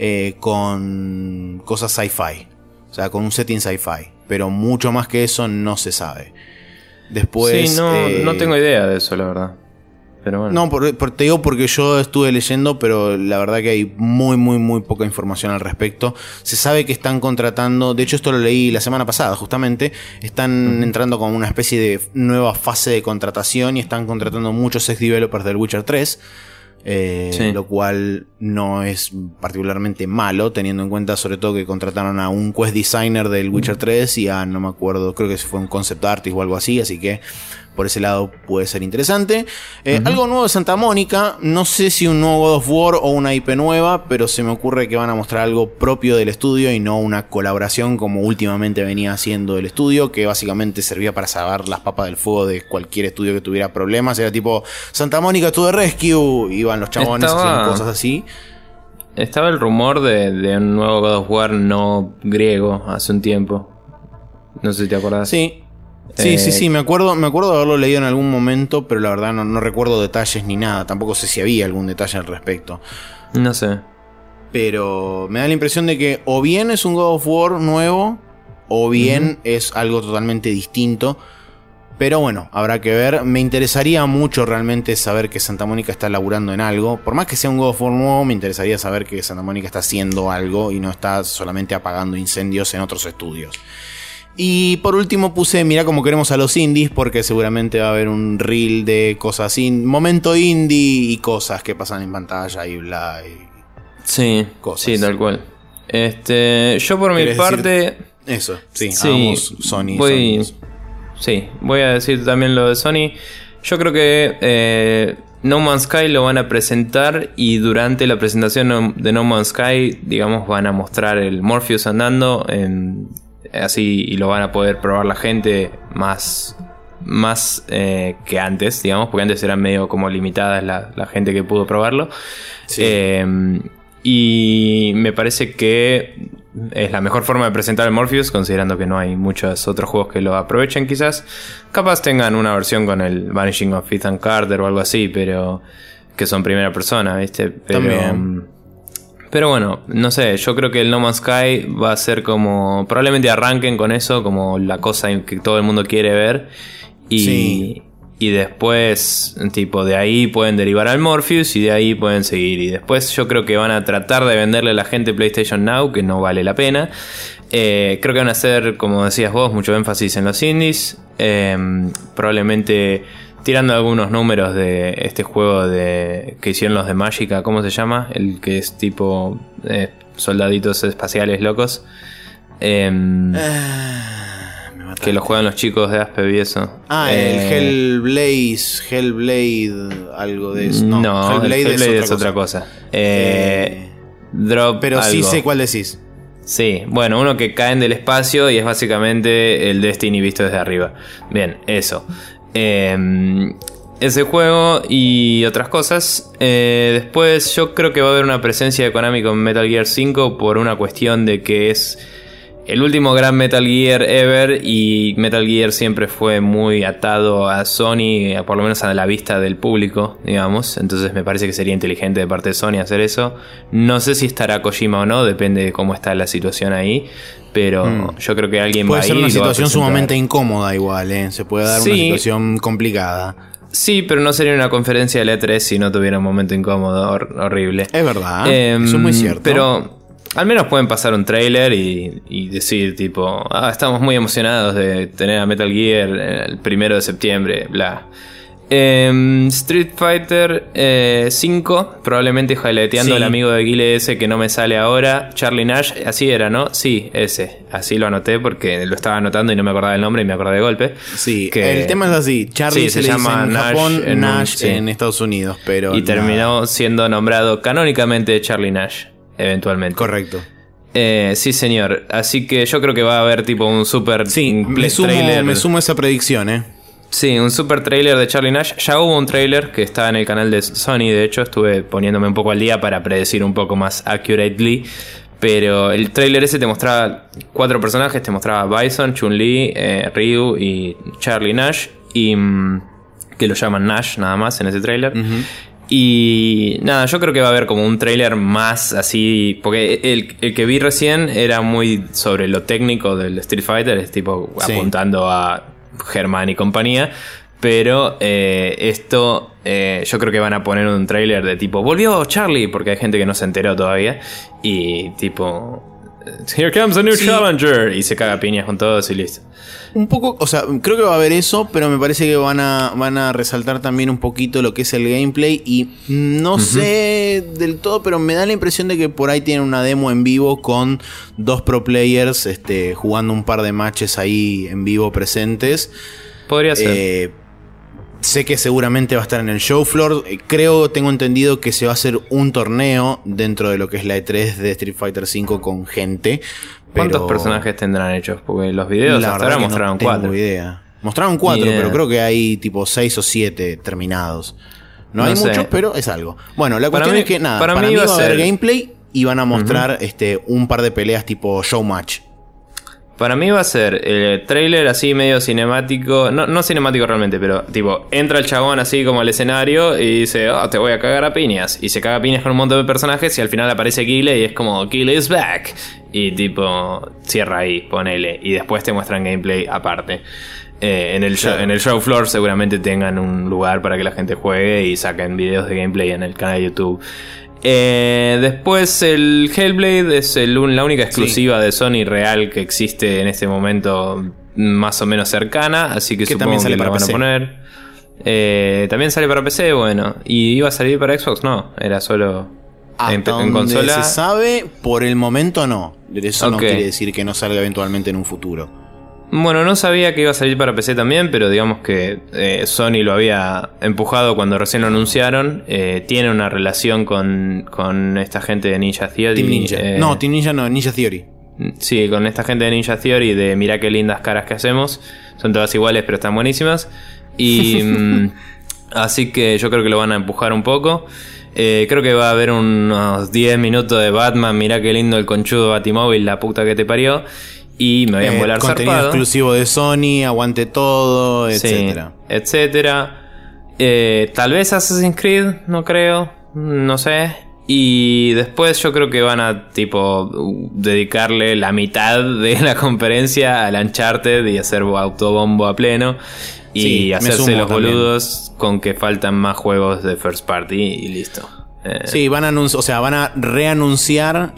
con cosas sci-fi, o sea, con un setting sci-fi, pero mucho más que eso no se sabe. Después no tengo idea de eso, la verdad. Pero bueno. No, te digo porque yo estuve leyendo, pero la verdad que hay muy poca información al respecto. Se sabe que están contratando, de hecho esto lo leí la semana pasada justamente, están entrando como una especie de nueva fase de contratación y están contratando muchos ex developers del Witcher 3. Lo cual no es particularmente malo, teniendo en cuenta sobre todo que contrataron a un quest designer del Witcher 3 y a, no me acuerdo, creo que fue un concept artist o algo así, así que por ese lado puede ser interesante. Algo nuevo de Santa Mónica, no sé si un nuevo God of War o una IP nueva, pero se me ocurre que van a mostrar algo propio del estudio y no una colaboración como últimamente venía haciendo el estudio, que básicamente servía para salvar las papas del fuego de cualquier estudio que tuviera problemas. Era tipo Santa Mónica to the rescue, iban los chabones haciendo cosas así. estaba el rumor de un nuevo God of War no griego hace un tiempo. No sé si te acordás. Sí. Sí, me acuerdo de haberlo leído en algún momento, pero la verdad no recuerdo detalles ni nada. Tampoco sé si había algún detalle al respecto. No sé. Pero me da la impresión de que o bien es un God of War nuevo, o bien es algo totalmente distinto. Pero bueno, habrá que ver. Me interesaría mucho realmente saber que Santa Mónica está laburando en algo. Por más que sea un God of War nuevo, me interesaría saber que Santa Mónica está haciendo algo y no está solamente apagando incendios en otros estudios. Y por último puse, mirá cómo queremos a los indies, porque seguramente va a haber un reel de cosas momento indie y cosas que pasan en pantalla y bla. Sí, cosas. Sí, tal cual. Yo por mi parte... Eso, sí, hagamos Sony. Voy a decir también lo de Sony. Yo creo que No Man's Sky lo van a presentar y durante la presentación de No Man's Sky, digamos, van a mostrar el Morpheus andando así, y lo van a poder probar la gente más que antes, digamos, porque antes eran medio como limitadas la gente que pudo probarlo. Sí. Y me parece que es la mejor forma de presentar el Morpheus, considerando que no hay muchos otros juegos que lo aprovechen quizás. Capaz tengan una versión con el Vanishing of Ethan Carter o algo así, pero que son primera persona, ¿viste? Pero bueno, no sé, yo creo que el No Man's Sky va a ser como... Probablemente arranquen con eso como la cosa que todo el mundo quiere ver. Y después, tipo, de ahí pueden derivar al Morpheus y de ahí pueden seguir. Y después yo creo que van a tratar de venderle a la gente PlayStation Now, que no vale la pena. Creo que van a hacer, como decías vos, mucho énfasis en los indies. Probablemente tirando algunos números de este juego que hicieron los de Magica. ¿Cómo se llama? El que es tipo soldaditos espaciales locos. Que lo juegan los chicos de Aspev y eso. El Hellblade, algo de eso. No, Hellblade es otra cosa. Drop pero algo. Sí sé cuál decís. Sí, bueno, uno que caen del espacio y es básicamente el Destiny visto desde arriba. Bien, eso. Ese juego y otras cosas. Después yo creo que va a haber una presencia de Konami con Metal Gear 5 por una cuestión de que es el último gran Metal Gear ever y Metal Gear siempre fue muy atado a Sony, por lo menos a la vista del público, digamos. Entonces me parece que sería inteligente de parte de Sony hacer eso. No sé si estará Kojima o no, depende de cómo está la situación ahí. Pero yo creo que alguien va a ir. Puede ser una situación sumamente incómoda igual, ¿eh? Se puede dar una situación complicada. Sí, pero no sería una conferencia de E3 si no tuviera un momento incómodo, horrible. Es verdad, eso es muy cierto. Pero al menos pueden pasar un trailer y decir tipo, estamos muy emocionados de tener a Metal Gear el 1 de septiembre, bla. Street Fighter 5, probablemente highlighteando al amigo de Guile ese que no me sale ahora, Charlie Nash, así era, ¿no? Sí, ese, así lo anoté porque lo estaba anotando y no me acordaba el nombre y me acordé de golpe. Sí, el tema es así, Charlie se le llama en Japón, Nash en Estados Unidos, pero y terminó siendo nombrado canónicamente Charlie Nash, eventualmente. Correcto. Sí, señor, así que yo creo que va a haber tipo un super trailer. Me sumo a esa predicción, Sí, un super trailer de Charlie Nash. Ya hubo un trailer que está en el canal de Sony. De hecho, estuve poniéndome un poco al día para predecir un poco más accurately. Pero el trailer ese te mostraba 4 personajes. Te mostraba Bison, Chun-Li, Ryu y Charlie Nash. Y que lo llaman Nash nada más en ese trailer. Y nada, yo creo que va a haber como un trailer más así. Porque el que vi recién era muy sobre lo técnico del Street Fighter. Es tipo apuntando a Germán y compañía, pero esto yo creo que van a poner un trailer de tipo volvió Charlie, porque hay gente que no se enteró todavía y tipo here comes a new challenger y se caga piñas con todos y listo. Un poco, o sea, creo que va a haber eso, pero me parece que van a resaltar también un poquito lo que es el gameplay y no sé del todo, pero me da la impresión de que por ahí tienen una demo en vivo con 2 pro players jugando un par de matches ahí en vivo presentes. Podría ser. Sé que seguramente va a estar en el show floor. Tengo entendido que se va a hacer un torneo dentro de lo que es la E3 de Street Fighter V con gente. ¿Cuántos personajes tendrán hechos? Porque los videos hasta ahora mostraron 4. No tengo idea. Mostraron 4, pero creo que hay tipo 6 o 7 terminados. No hay muchos, pero es algo. Bueno, la cuestión es que nada, para mí va a haber gameplay y van a mostrar un par de peleas tipo showmatch. Para mí va a ser el trailer así medio cinemático, no cinemático realmente, pero tipo, entra el chabón así como al escenario y dice, te voy a cagar a piñas. Y se caga a piñas con un montón de personajes y al final aparece Guile y es como, Guile is back. Y tipo, cierra ahí, ponele. Y después te muestran gameplay aparte. En el show floor seguramente tengan un lugar para que la gente juegue y saquen videos de gameplay en el canal de YouTube. Después el Hellblade es la única exclusiva de Sony real que existe en este momento, más o menos cercana, así que supongo que la van a poner. También sale para PC, bueno. ¿Y iba a salir para Xbox? No, era solo en consola. Se sabe, por el momento no. Eso no quiere decir que no salga eventualmente en un futuro. Bueno, no sabía que iba a salir para PC también, pero digamos que Sony lo había empujado cuando recién lo anunciaron. Tiene una relación con esta gente de Ninja Theory. Team Ninja. Team Ninja no, Ninja Theory. Sí, con esta gente de Ninja Theory de mirá qué lindas caras que hacemos. Son todas iguales, pero están buenísimas. Y así que yo creo que lo van a empujar un poco. Creo que va a haber unos 10 minutos de Batman. Mirá qué lindo el conchudo Batimóvil, la puta que te parió. Y me voy a volar contenido zarpado. Exclusivo de Sony, aguante todo, etcétera. Sí, etcétera. Tal vez Assassin's Creed, no creo, no sé. Y después yo creo que van a tipo dedicarle la mitad de la conferencia al Uncharted y hacer autobombo a pleno. Y hacerse los boludos con que faltan más juegos de first party y listo. Sí, van a reanunciar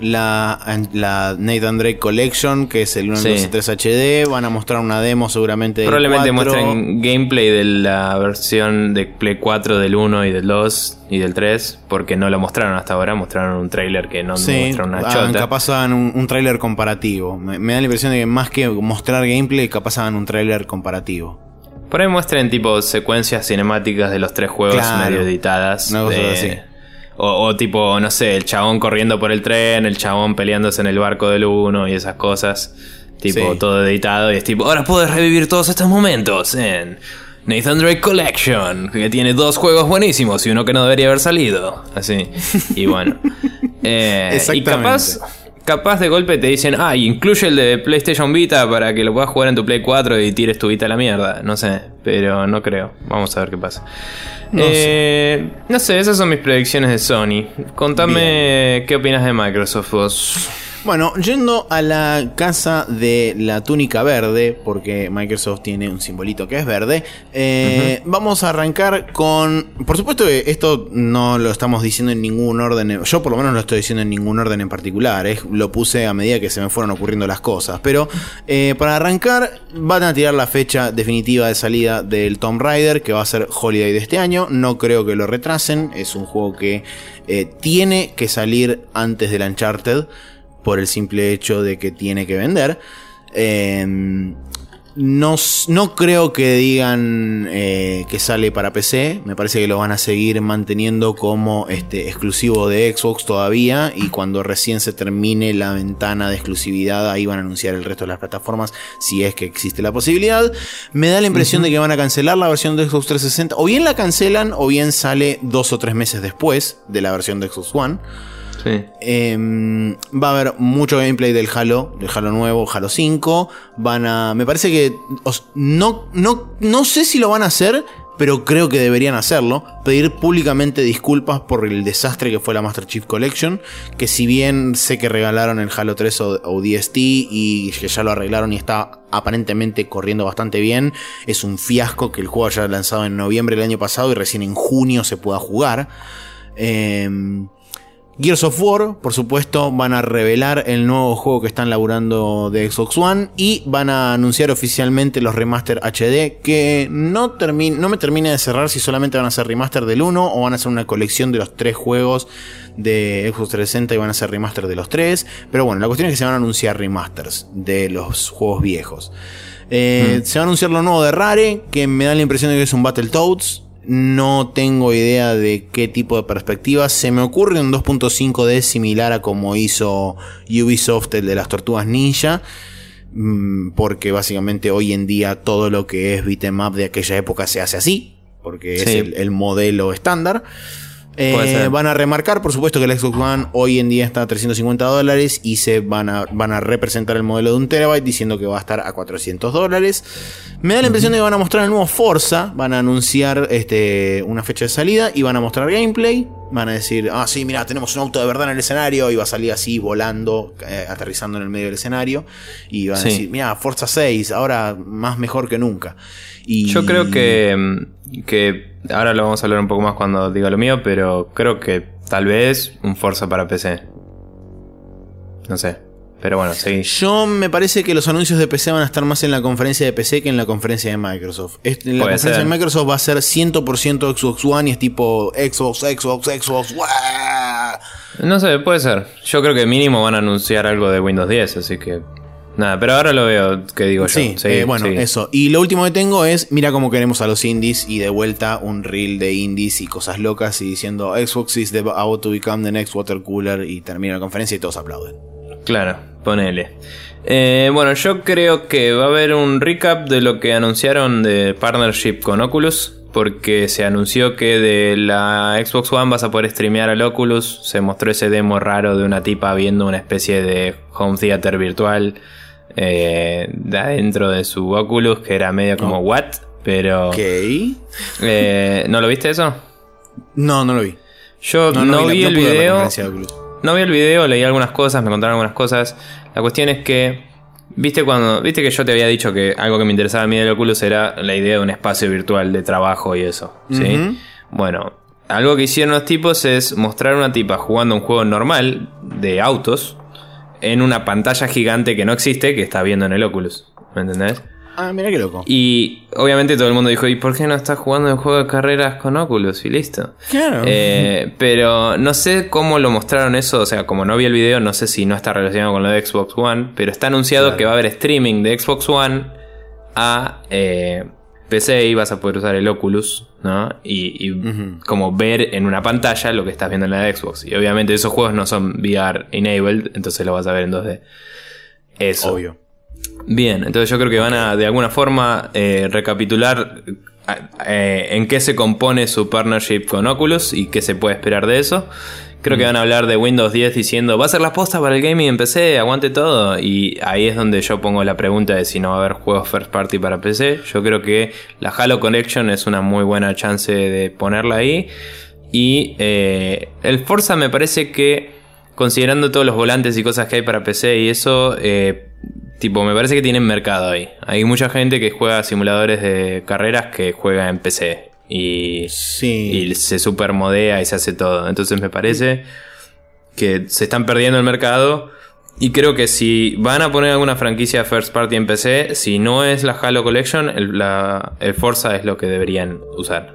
la Nathan Drake Collection, que es el 1, 2 y 3 HD. Van a mostrar una demo seguramente del 4. Probablemente muestren gameplay de la versión de Play 4 del 1 y del 2 y del 3, porque no lo mostraron hasta ahora. Mostraron un trailer que no muestra una chota. Capaz hagan un trailer comparativo. Me da la impresión de que más que mostrar gameplay, capaz hagan un trailer comparativo. Por ahí muestren tipo secuencias cinemáticas de los 3 juegos medio editadas. Una cosa así. O tipo, no sé, el chabón corriendo por el tren, el chabón peleándose en el barco del 1 y esas cosas. Tipo, todo editado y es tipo, ahora puedes revivir todos estos momentos en Nathan Drake Collection, que tiene 2 juegos buenísimos y uno que no debería haber salido. Así. Y bueno. Y capaz de golpe te dicen, incluye el de PlayStation Vita para que lo puedas jugar en tu Play 4 y tires tu Vita a la mierda. No sé, pero no creo. Vamos a ver qué pasa. No sé, esas son mis predicciones de Sony. Contame qué opinas de Microsoft vos. Bueno, yendo a la casa de la túnica verde, porque Microsoft tiene un simbolito que es verde, vamos a arrancar con... Por supuesto que esto no lo estamos diciendo en ningún orden, yo por lo menos no lo estoy diciendo en ningún orden en particular, lo puse a medida que se me fueron ocurriendo las cosas, pero para arrancar van a tirar la fecha definitiva de salida del Tomb Raider, que va a ser Holiday de este año. No creo que lo retrasen, es un juego que tiene que salir antes del Uncharted, por el simple hecho de que tiene que vender. No creo que digan que sale para PC. Me parece que lo van a seguir manteniendo como exclusivo de Xbox todavía. Y cuando recién se termine la ventana de exclusividad, ahí van a anunciar el resto de las plataformas, si es que existe la posibilidad. Me da la impresión de que van a cancelar la versión de Xbox 360. O bien la cancelan, o bien sale 2 o 3 meses después de la versión de Xbox One. Sí. Va a haber mucho gameplay del Halo nuevo, Halo 5. Me parece que no sé si lo van a hacer, pero creo que deberían hacerlo. Pedir públicamente disculpas por el desastre que fue la Master Chief Collection, que si bien sé que regalaron el Halo 3 o DST y que ya lo arreglaron y está aparentemente corriendo bastante bien, es un fiasco que el juego haya lanzado en noviembre del año pasado y recién en junio se pueda jugar. Gears of War, por supuesto, van a revelar el nuevo juego que están laburando de Xbox One y van a anunciar oficialmente los remaster HD, que no me termina de cerrar si solamente van a ser remaster del 1 o van a ser una colección de los 3 juegos de Xbox 360 y van a ser remaster de los 3. Pero bueno, la cuestión es que se van a anunciar remasters de los juegos viejos. Se va a anunciar lo nuevo de Rare, que me da la impresión de que es un Battletoads. No tengo idea de qué tipo de perspectiva. Se me ocurre un 2.5D similar a como hizo Ubisoft, el de las Tortugas Ninja, porque básicamente hoy en día todo lo que es beat'em up de aquella época se hace así, porque es el modelo estándar. Van a remarcar, por supuesto, que el Xbox One hoy en día está a $350 y se van a representar el modelo de 1 TB diciendo que va a estar a $400. Me da la impresión de que van a mostrar el nuevo Forza, van a anunciar una fecha de salida y van a mostrar gameplay. Van a decir, sí, mira, tenemos un auto de verdad en el escenario y va a salir así volando, aterrizando en el medio del escenario. Y van a decir, mira, Forza 6, ahora más mejor que nunca. Y yo creo que ahora lo vamos a hablar un poco más cuando diga lo mío, pero creo que tal vez un Forza para PC. No sé, pero bueno, seguí. Yo me parece que los anuncios de PC van a estar más en la conferencia de PC que en la conferencia de Microsoft. La conferencia de Microsoft va a ser 100% Xbox One y es tipo Xbox. ¡Wah! No sé, puede ser. Yo creo que mínimo van a anunciar algo de Windows 10, así que... Nada, pero ahora lo veo, que digo yo. Sí, eso. Y lo último que tengo es, mira cómo queremos a los indies y de vuelta un reel de indies y cosas locas y diciendo Xbox is about to become the next water cooler y termina la conferencia y todos aplauden. Claro, ponele. Bueno, yo creo que va a haber un recap de lo que anunciaron de partnership con Oculus. Porque se anunció que de la Xbox One vas a poder streamear al Oculus. Se mostró ese demo raro de una tipa viendo una especie de home theater virtual de adentro de su Oculus, que era medio como what, pero... ¿No lo viste eso? No lo vi. Yo no vi el video. No vi el video, leí algunas cosas, me contaron algunas cosas. La cuestión es que... ¿Viste que yo te había dicho que algo que me interesaba a mí del Oculus era la idea de un espacio virtual de trabajo y eso? ¿Sí? Uh-huh. Bueno, algo que hicieron los tipos es mostrar a una tipa jugando un juego normal de autos en una pantalla gigante que no existe, que está viendo en el Oculus. ¿Me entendés? Mira qué loco. Y obviamente todo el mundo dijo, ¿y por qué no estás jugando un juego de carreras con Oculus? Y listo. Claro. Pero no sé cómo lo mostraron eso. O sea, como no vi el video, no sé si no está relacionado con lo de Xbox One. Pero está anunciado que va a haber streaming de Xbox One a PC y vas a poder usar el Oculus, ¿no? Y como ver en una pantalla lo que estás viendo en la de Xbox. Y obviamente esos juegos no son VR enabled, entonces lo vas a ver en 2D. Eso. Obvio. Bien, entonces yo creo que van a de alguna forma recapitular en qué se compone su partnership con Oculus y qué se puede esperar de eso. Creo que van a hablar de Windows 10 diciendo va a ser la posta para el gaming en PC, aguante todo. Y ahí es donde yo pongo la pregunta de si no va a haber juegos first party para PC. Yo creo que la Halo Collection es una muy buena chance de ponerla ahí. Y el Forza me parece que, considerando todos los volantes y cosas que hay para PC y eso... me parece que tienen mercado ahí. Hay mucha gente que juega simuladores de carreras que juega en PC. Y se supermodea y se hace todo. Entonces me parece que se están perdiendo el mercado. Y creo que si van a poner alguna franquicia first party en PC, si no es la Halo Collection, el Forza es lo que deberían usar.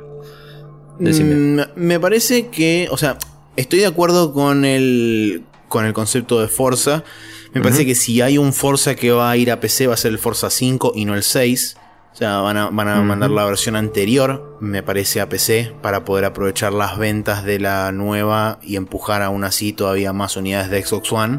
Decime. Me parece que... O sea, estoy de acuerdo con el concepto de Forza. Me parece que si hay un Forza que va a ir a PC va a ser el Forza 5 y no el 6. O sea, van a mandar la versión anterior, me parece, a PC para poder aprovechar las ventas de la nueva y empujar aún así todavía más unidades de Xbox One.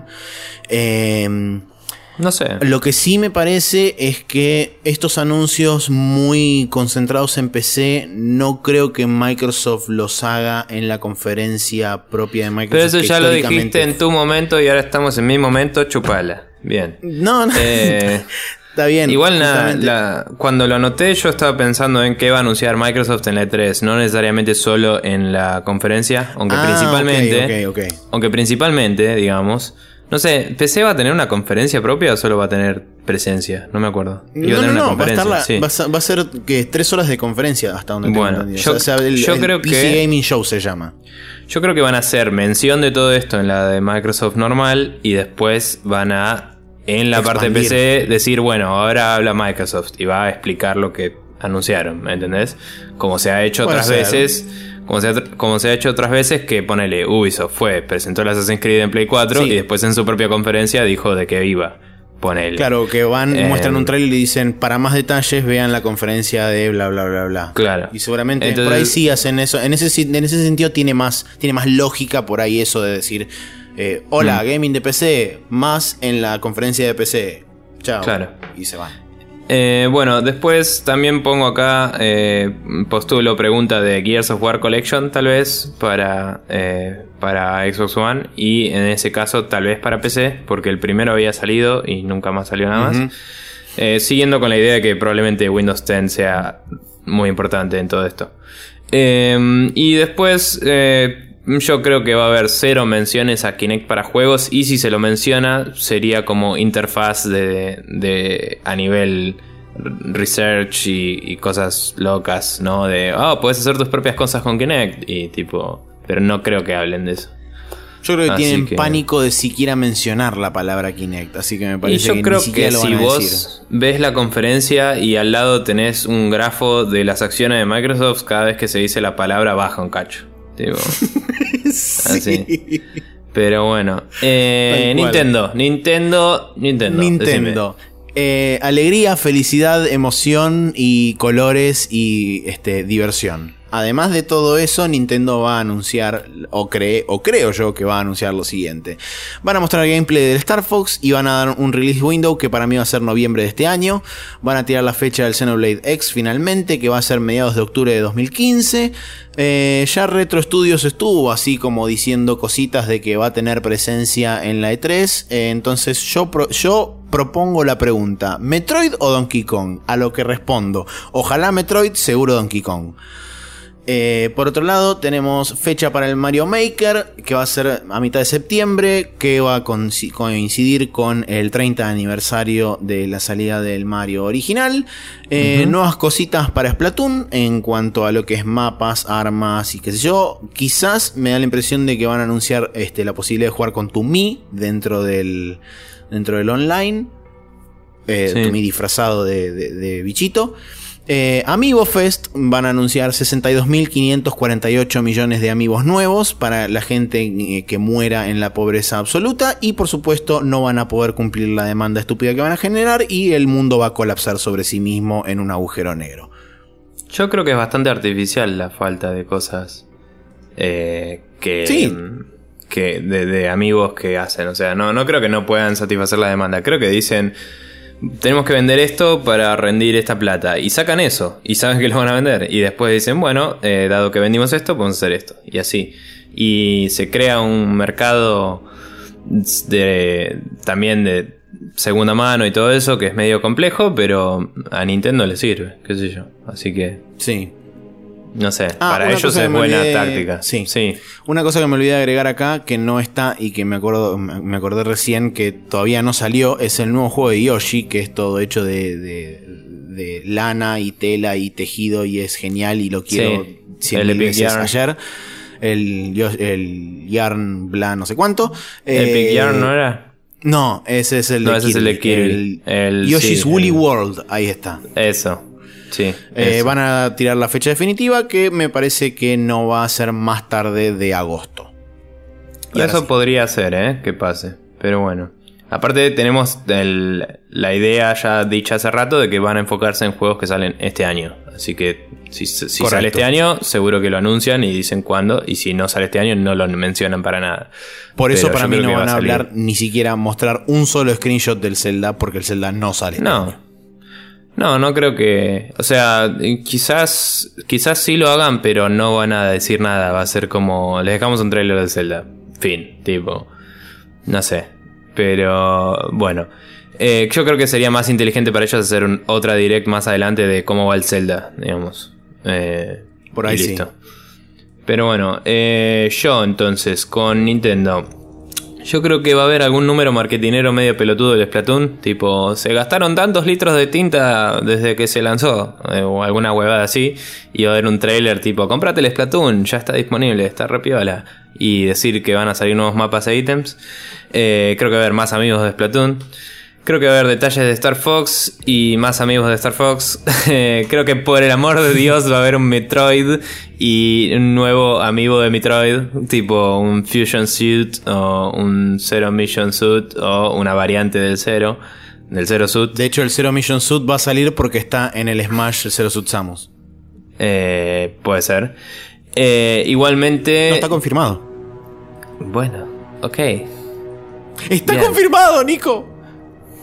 No sé. Lo que sí me parece es que estos anuncios muy concentrados en PC no creo que Microsoft los haga en la conferencia propia de Microsoft. Pero eso ya lo dijiste en tu momento y ahora estamos en mi momento, chupala. Bien. No. Está bien. Igual cuando lo anoté yo estaba pensando en qué va a anunciar Microsoft en la E3, no necesariamente solo en la conferencia, aunque principalmente, digamos, no sé, ¿PC va a tener una conferencia propia o solo va a tener presencia? No me acuerdo. Va a ser que 3 horas de conferencia hasta donde tengo entendido. Yo creo PC que Gaming Show se llama. Yo creo que van a hacer mención de todo esto en la de Microsoft normal y después van a en la parte de PC decir, bueno, ahora habla Microsoft y va a explicar lo que anunciaron, ¿me entendés? Como se ha hecho otras veces, como se ha hecho otras veces que ponele Ubisoft presentó el Assassin's Creed en Play 4 y después en su propia conferencia dijo de qué iba. Ponele. Claro, que muestran un trailer y dicen, para más detalles vean la conferencia de bla bla bla bla. Claro. Y seguramente por ahí sí hacen eso. En ese sentido tiene más lógica por ahí eso de decir hola, gaming de PC, más en la conferencia de PC. Chao. Claro. Y se van. Bueno, después también pongo acá, postulo pregunta de Gears of War Collection, tal vez, para Xbox One. Y en ese caso, tal vez para PC, porque el primero había salido y nunca más salió nada más. Siguiendo con la idea de que probablemente Windows 10 sea muy importante en todo esto. Y después, yo creo que va a haber 0 menciones a Kinect para juegos. Y si se lo menciona, sería como interfaz de a nivel research y cosas locas, ¿no? De, puedes hacer tus propias cosas con Kinect. Y tipo, pero no creo que hablen de eso. Yo creo que tienen pánico de siquiera mencionar la palabra Kinect, así que me parece que ni siquiera lo van a decir. Y yo creo que si vos ves la conferencia y al lado tenés un grafo de las acciones de Microsoft, cada vez que se dice la palabra baja un cacho. Tipo, sí. Así. Pero bueno, Nintendo. Alegría, felicidad, emoción y colores y diversión. Además de todo eso, Nintendo va a anunciar, o creo yo que va a anunciar lo siguiente. Van a mostrar gameplay del Star Fox y van a dar un release window que para mí va a ser noviembre de este año. Van a tirar la fecha del Xenoblade X finalmente, que va a ser mediados de octubre de 2015. Ya Retro Studios estuvo así como diciendo cositas de que va a tener presencia en la E3. Entonces yo propongo la pregunta, ¿Metroid o Donkey Kong? A lo que respondo, ojalá Metroid, seguro Donkey Kong. Por otro lado, tenemos fecha para el Mario Maker, que va a ser a mitad de septiembre, que va a coincidir con el 30 aniversario de la salida del Mario original. Nuevas cositas para Splatoon en cuanto a lo que es mapas, armas y qué sé yo. Quizás me da la impresión de que van a anunciar la posibilidad de jugar con tu Mi dentro del online. Tu Mi disfrazado de bichito. Amiibo Fest van a anunciar 62.548 millones de amigos nuevos para la gente que muera en la pobreza absoluta, y por supuesto no van a poder cumplir la demanda estúpida que van a generar y el mundo va a colapsar sobre sí mismo en un agujero negro. Yo creo que es bastante artificial la falta de cosas que de amigos que hacen. O sea, no creo que no puedan satisfacer la demanda. Creo que dicen, tenemos que vender esto para rendir esta plata. Y sacan eso. Y saben que lo van a vender. Y después dicen, bueno, dado que vendimos esto, podemos hacer esto. Y así. Y se crea un mercado también de segunda mano y todo eso, que es medio complejo, pero a Nintendo le sirve, qué sé yo. Así que sí. No sé, para ellos es buena táctica. Sí. Una cosa que me olvidé de agregar acá, que no está y que me acordé recién que todavía no salió, es el nuevo juego de Yoshi, que es todo hecho de lana y tela y tejido y es genial y lo quiero 100.000 veces ayer. El Yarn Bla no sé cuánto. ¿Epic Yarn no era? No, ese es el de Kirby. Ese es el de Kirby. El Yoshi's Woolly World, ahí está. Eso. Sí, van a tirar la fecha definitiva, que me parece que no va a ser más tarde de agosto. Y eso sí podría ser, que pase. Pero bueno. Aparte tenemos la idea ya dicha hace rato de que van a enfocarse en juegos que salen este año. Así que si sale este año, seguro que lo anuncian y dicen cuándo. Y si no sale este año, no lo mencionan para nada. Por eso para mí no van a hablar, ni siquiera mostrar un solo screenshot del Zelda, porque el Zelda no sale este año. No creo que... O sea, quizás sí lo hagan, pero no van a decir nada. Va a ser como... Les dejamos un trailer de Zelda. Fin, tipo... No sé. Pero... Bueno. Yo creo que sería más inteligente para ellos hacer otra direct más adelante de cómo va el Zelda, digamos. Por ahí listo. Sí. Pero bueno, yo entonces, con Nintendo... Yo creo que va a haber algún número marketinero medio pelotudo del Splatoon. Tipo, se gastaron tantos litros de tinta desde que se lanzó. O alguna huevada así. Y va a haber un trailer tipo, cómprate el Splatoon, ya está disponible, está re piola. Y decir que van a salir nuevos mapas e ítems. Creo que va a haber más amigos de Splatoon. Creo que va a haber detalles de Star Fox y más amigos de Star Fox. Creo que por el amor de Dios va a haber un Metroid y un nuevo amigo de Metroid, tipo un Fusion Suit o un Zero Mission Suit o una variante del Zero Suit. De hecho, el Zero Mission Suit va a salir porque está en el Smash Zero Suit Samus. Puede ser. Igualmente... No está confirmado. Bueno, ok. ¡Está confirmado, Nico!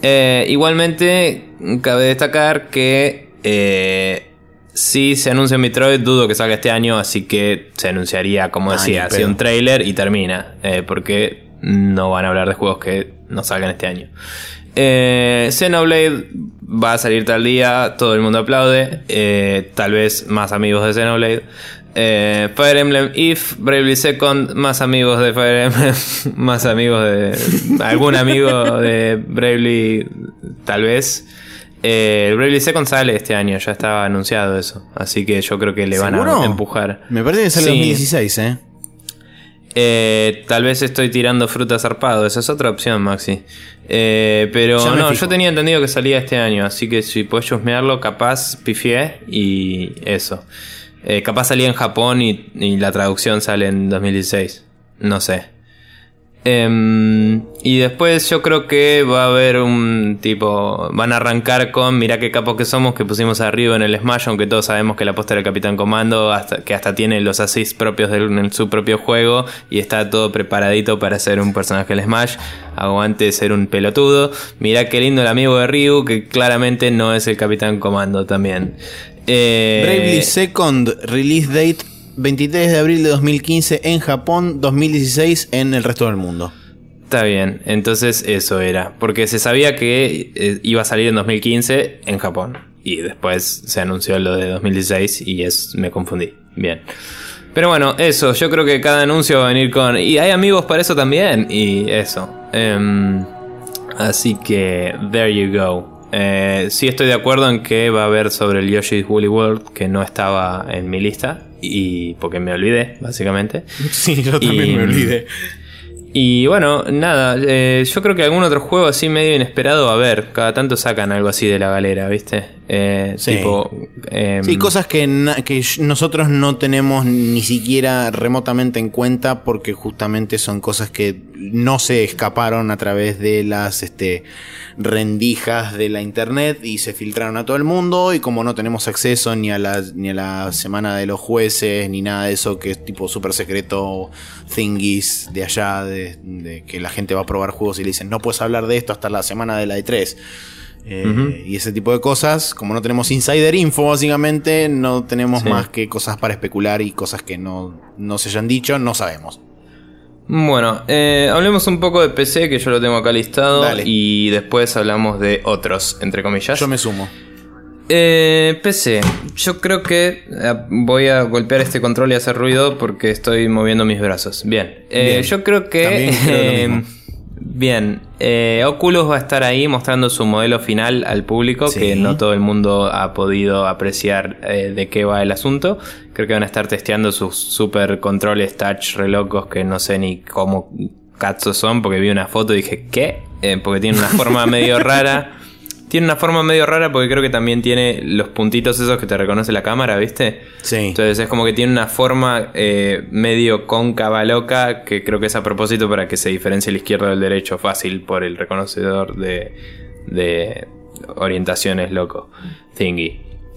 Igualmente, cabe destacar que si se anuncia Metroid, dudo que salga este año, así que se anunciaría, como decía, así un trailer y termina, porque no van a hablar de juegos que no salgan este año. Xenoblade va a salir tal día, todo el mundo aplaude, tal vez más amigos de Xenoblade. Fire Emblem If, Bravely Second, más amigos de Fire Emblem, más amigos de algún amigo de Bravely, tal vez. El Bravely Second sale este año, ya estaba anunciado eso, así que yo creo que le van a empujar. Me parece que sale en 2016, Tal vez estoy tirando fruta zarpado, esa es otra opción, Maxi. Pero no, yo tenía entendido que salía este año, así que si podés chusmearlo, capaz pifié y eso. Capaz salía en Japón y la traducción sale en 2016. No sé. Y después yo creo que va a haber un tipo... Van a arrancar con mirá qué capos que somos, que pusimos arriba en el Smash, aunque todos sabemos que la póster del Capitán Comando que hasta tiene los assists propios en su propio juego y está todo preparadito para ser un personaje del Smash. Aguante ser un pelotudo. Mirá qué lindo el amigo de Ryu, que claramente no es el Capitán Comando también. Bravely Second, release date 23 de abril de 2015 en Japón, 2016 en el resto del mundo. Está bien, entonces eso era. Porque se sabía que iba a salir en 2015 en Japón. Y después se anunció lo de 2016 y me confundí. Bien. Pero bueno, eso. Yo creo que cada anuncio va a venir con... Y hay amigos para eso también. Y eso. Así que, there you go. Sí estoy de acuerdo en que va a haber sobre el Yoshi's Woolly World, que no estaba en mi lista. Y porque me olvidé, básicamente. Sí, yo también me olvidé. Y bueno, nada, yo creo que algún otro juego así medio inesperado va a haber. Cada tanto sacan algo así de la galera, ¿viste? Sí. Tipo, sí, cosas que nosotros no tenemos ni siquiera remotamente en cuenta, porque justamente son cosas que no se escaparon a través de las rendijas de la internet y se filtraron a todo el mundo, y como no tenemos acceso ni a la semana de los jueces ni nada de eso, que es tipo súper secreto thingies de allá, de que la gente va a probar juegos y le dicen no puedes hablar de esto hasta la semana de la E3. Y ese tipo de cosas, como no tenemos insider info, básicamente no tenemos más que cosas para especular y cosas que no se hayan dicho, no sabemos. Bueno, hablemos un poco de PC, que yo lo tengo acá listado. Dale. Y después hablamos de otros, entre comillas. Yo me sumo. PC, yo creo que voy a golpear este control y hacer ruido porque estoy moviendo mis brazos. Bien, bien. Yo creo que bien, Oculus va a estar ahí mostrando su modelo final al público, que no todo el mundo ha podido apreciar de qué va el asunto. Creo que van a estar testeando sus super controles touch re locos que no sé ni cómo cazzo son, porque vi una foto y dije ¿qué? Porque tiene una forma medio rara. Tiene una forma medio rara porque creo que también tiene los puntitos esos que te reconoce la cámara, ¿viste? Sí. Entonces es como que tiene una forma medio cóncava loca, que creo que es a propósito para que se diferencie el izquierdo del derecho fácil por el reconocedor de orientaciones loco. Thingy.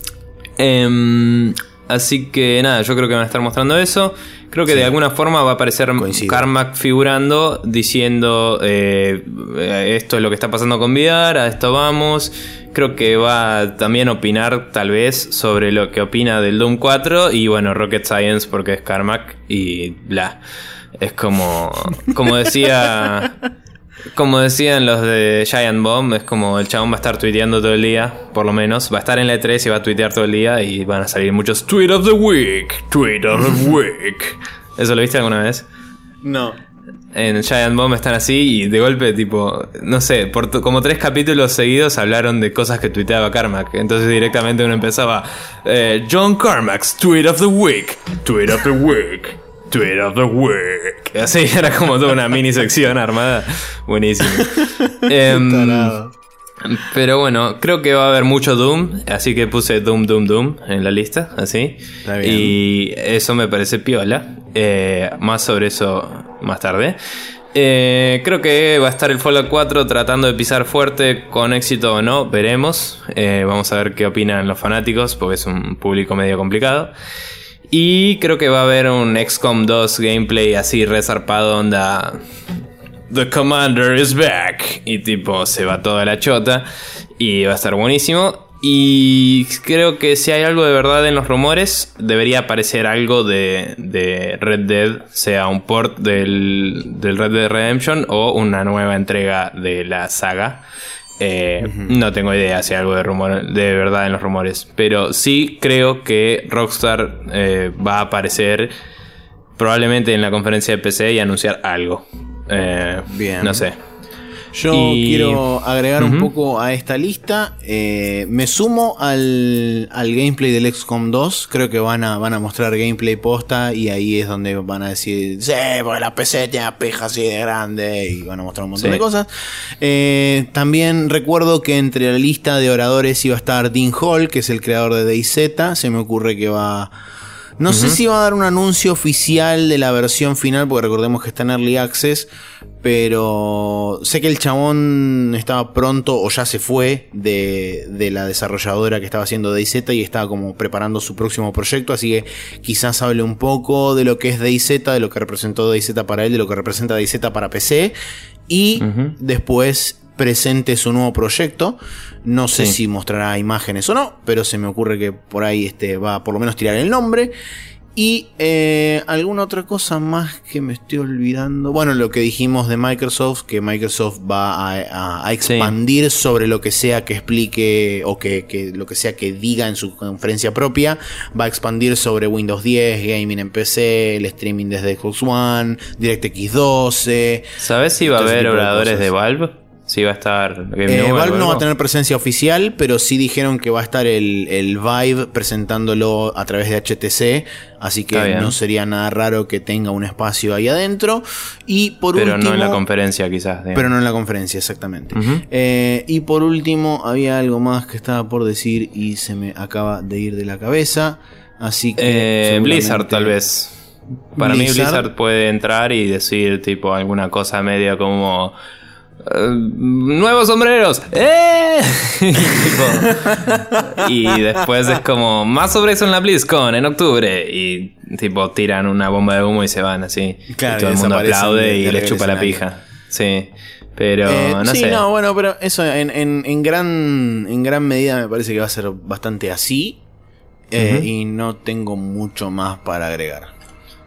Así que nada, yo creo que van a estar mostrando eso. Creo que de alguna forma va a aparecer Carmack figurando, diciendo esto es lo que está pasando con VR, a esto vamos. Creo que va a también opinar tal vez sobre lo que opina del Doom 4 y bueno, Rocket Science porque es Carmack y bla. Es como decía... Como decían los de Giant Bomb, es como el chabón va a estar tuiteando todo el día, por lo menos. Va a estar en la E3 y va a tuitear todo el día y van a salir muchos Tweet of the Week, Tweet of the Week. ¿Eso lo viste alguna vez? No. En Giant Bomb están así y de golpe, tipo, no sé, como 3 capítulos seguidos hablaron de cosas que tuiteaba Carmack. Entonces directamente uno empezaba, John Carmack's Tweet of the Week, Tweet of the Week. Tweet of the Week. Así era como toda una mini sección armada. Buenísimo. Pero bueno, creo que va a haber mucho Doom. Así que puse Doom en la lista. Así. Está bien. Y eso me parece piola. Más sobre eso más tarde. Creo que va a estar el Fallout 4 tratando de pisar fuerte, con éxito o no, veremos. Vamos a ver qué opinan los fanáticos, porque es un público medio complicado. Y creo que va a haber un XCOM 2 gameplay así resarpado, onda The Commander is back. Y tipo, se va toda la chota. Y va a estar buenísimo. Y creo que si hay algo de verdad en los rumores, debería aparecer algo de Red Dead, sea un port del Red Dead Redemption o una nueva entrega de la saga. No tengo idea si hay algo de verdad en los rumores, pero sí creo que Rockstar va a aparecer probablemente en la conferencia de PC y anunciar algo. Bien. No sé. Yo quiero agregar un poco a esta lista. Me sumo al gameplay del XCOM 2. Creo que van a mostrar gameplay posta. Y ahí es donde van a decir: sí, porque la PC tiene una pija así de grande. Y van a mostrar un montón de cosas. También recuerdo que entre la lista de oradores iba a estar Dean Hall, que es el creador de DayZ. Se me ocurre que va... No sé si va a dar un anuncio oficial de la versión final, porque recordemos que está en Early Access, pero sé que el chabón estaba pronto o ya se fue de la desarrolladora que estaba haciendo DayZ y estaba como preparando su próximo proyecto, así que quizás hable un poco de lo que es DayZ, de lo que representó DayZ para él, de lo que representa DayZ para PC y después presente su nuevo proyecto. No sé si mostrará imágenes o no, pero se me ocurre que por ahí va a por lo menos tirar el nombre. Y alguna otra cosa más que me estoy olvidando. Bueno, lo que dijimos de Microsoft, que Microsoft va a expandir sobre lo que sea que explique o que lo que sea que diga en su conferencia propia. Va a expandir sobre Windows 10, gaming en PC, el streaming desde Xbox One, DirectX 12. ¿Sabes si va a haber oradores de Valve? Sí, va a estar Valve no va a tener presencia oficial, pero sí dijeron que va a estar el Vive presentándolo a través de HTC, así que no sería nada raro que tenga un espacio ahí adentro. Y por último, no en la conferencia quizás. Pero no en la conferencia, exactamente. Y por último, había algo más que estaba por decir y se me acaba de ir de la cabeza, así que... Blizzard tal vez. Para mí Blizzard puede entrar y decir tipo alguna cosa media como... nuevos sombreros, y después es como más sobre eso en la BlizzCon en octubre y tipo tiran una bomba de humo y se van así, claro, y todo el mundo aplaude y les chupa la pija. Sí, pero no sé. No, bueno, pero eso en gran medida me parece que va a ser bastante así. Y no tengo mucho más para agregar.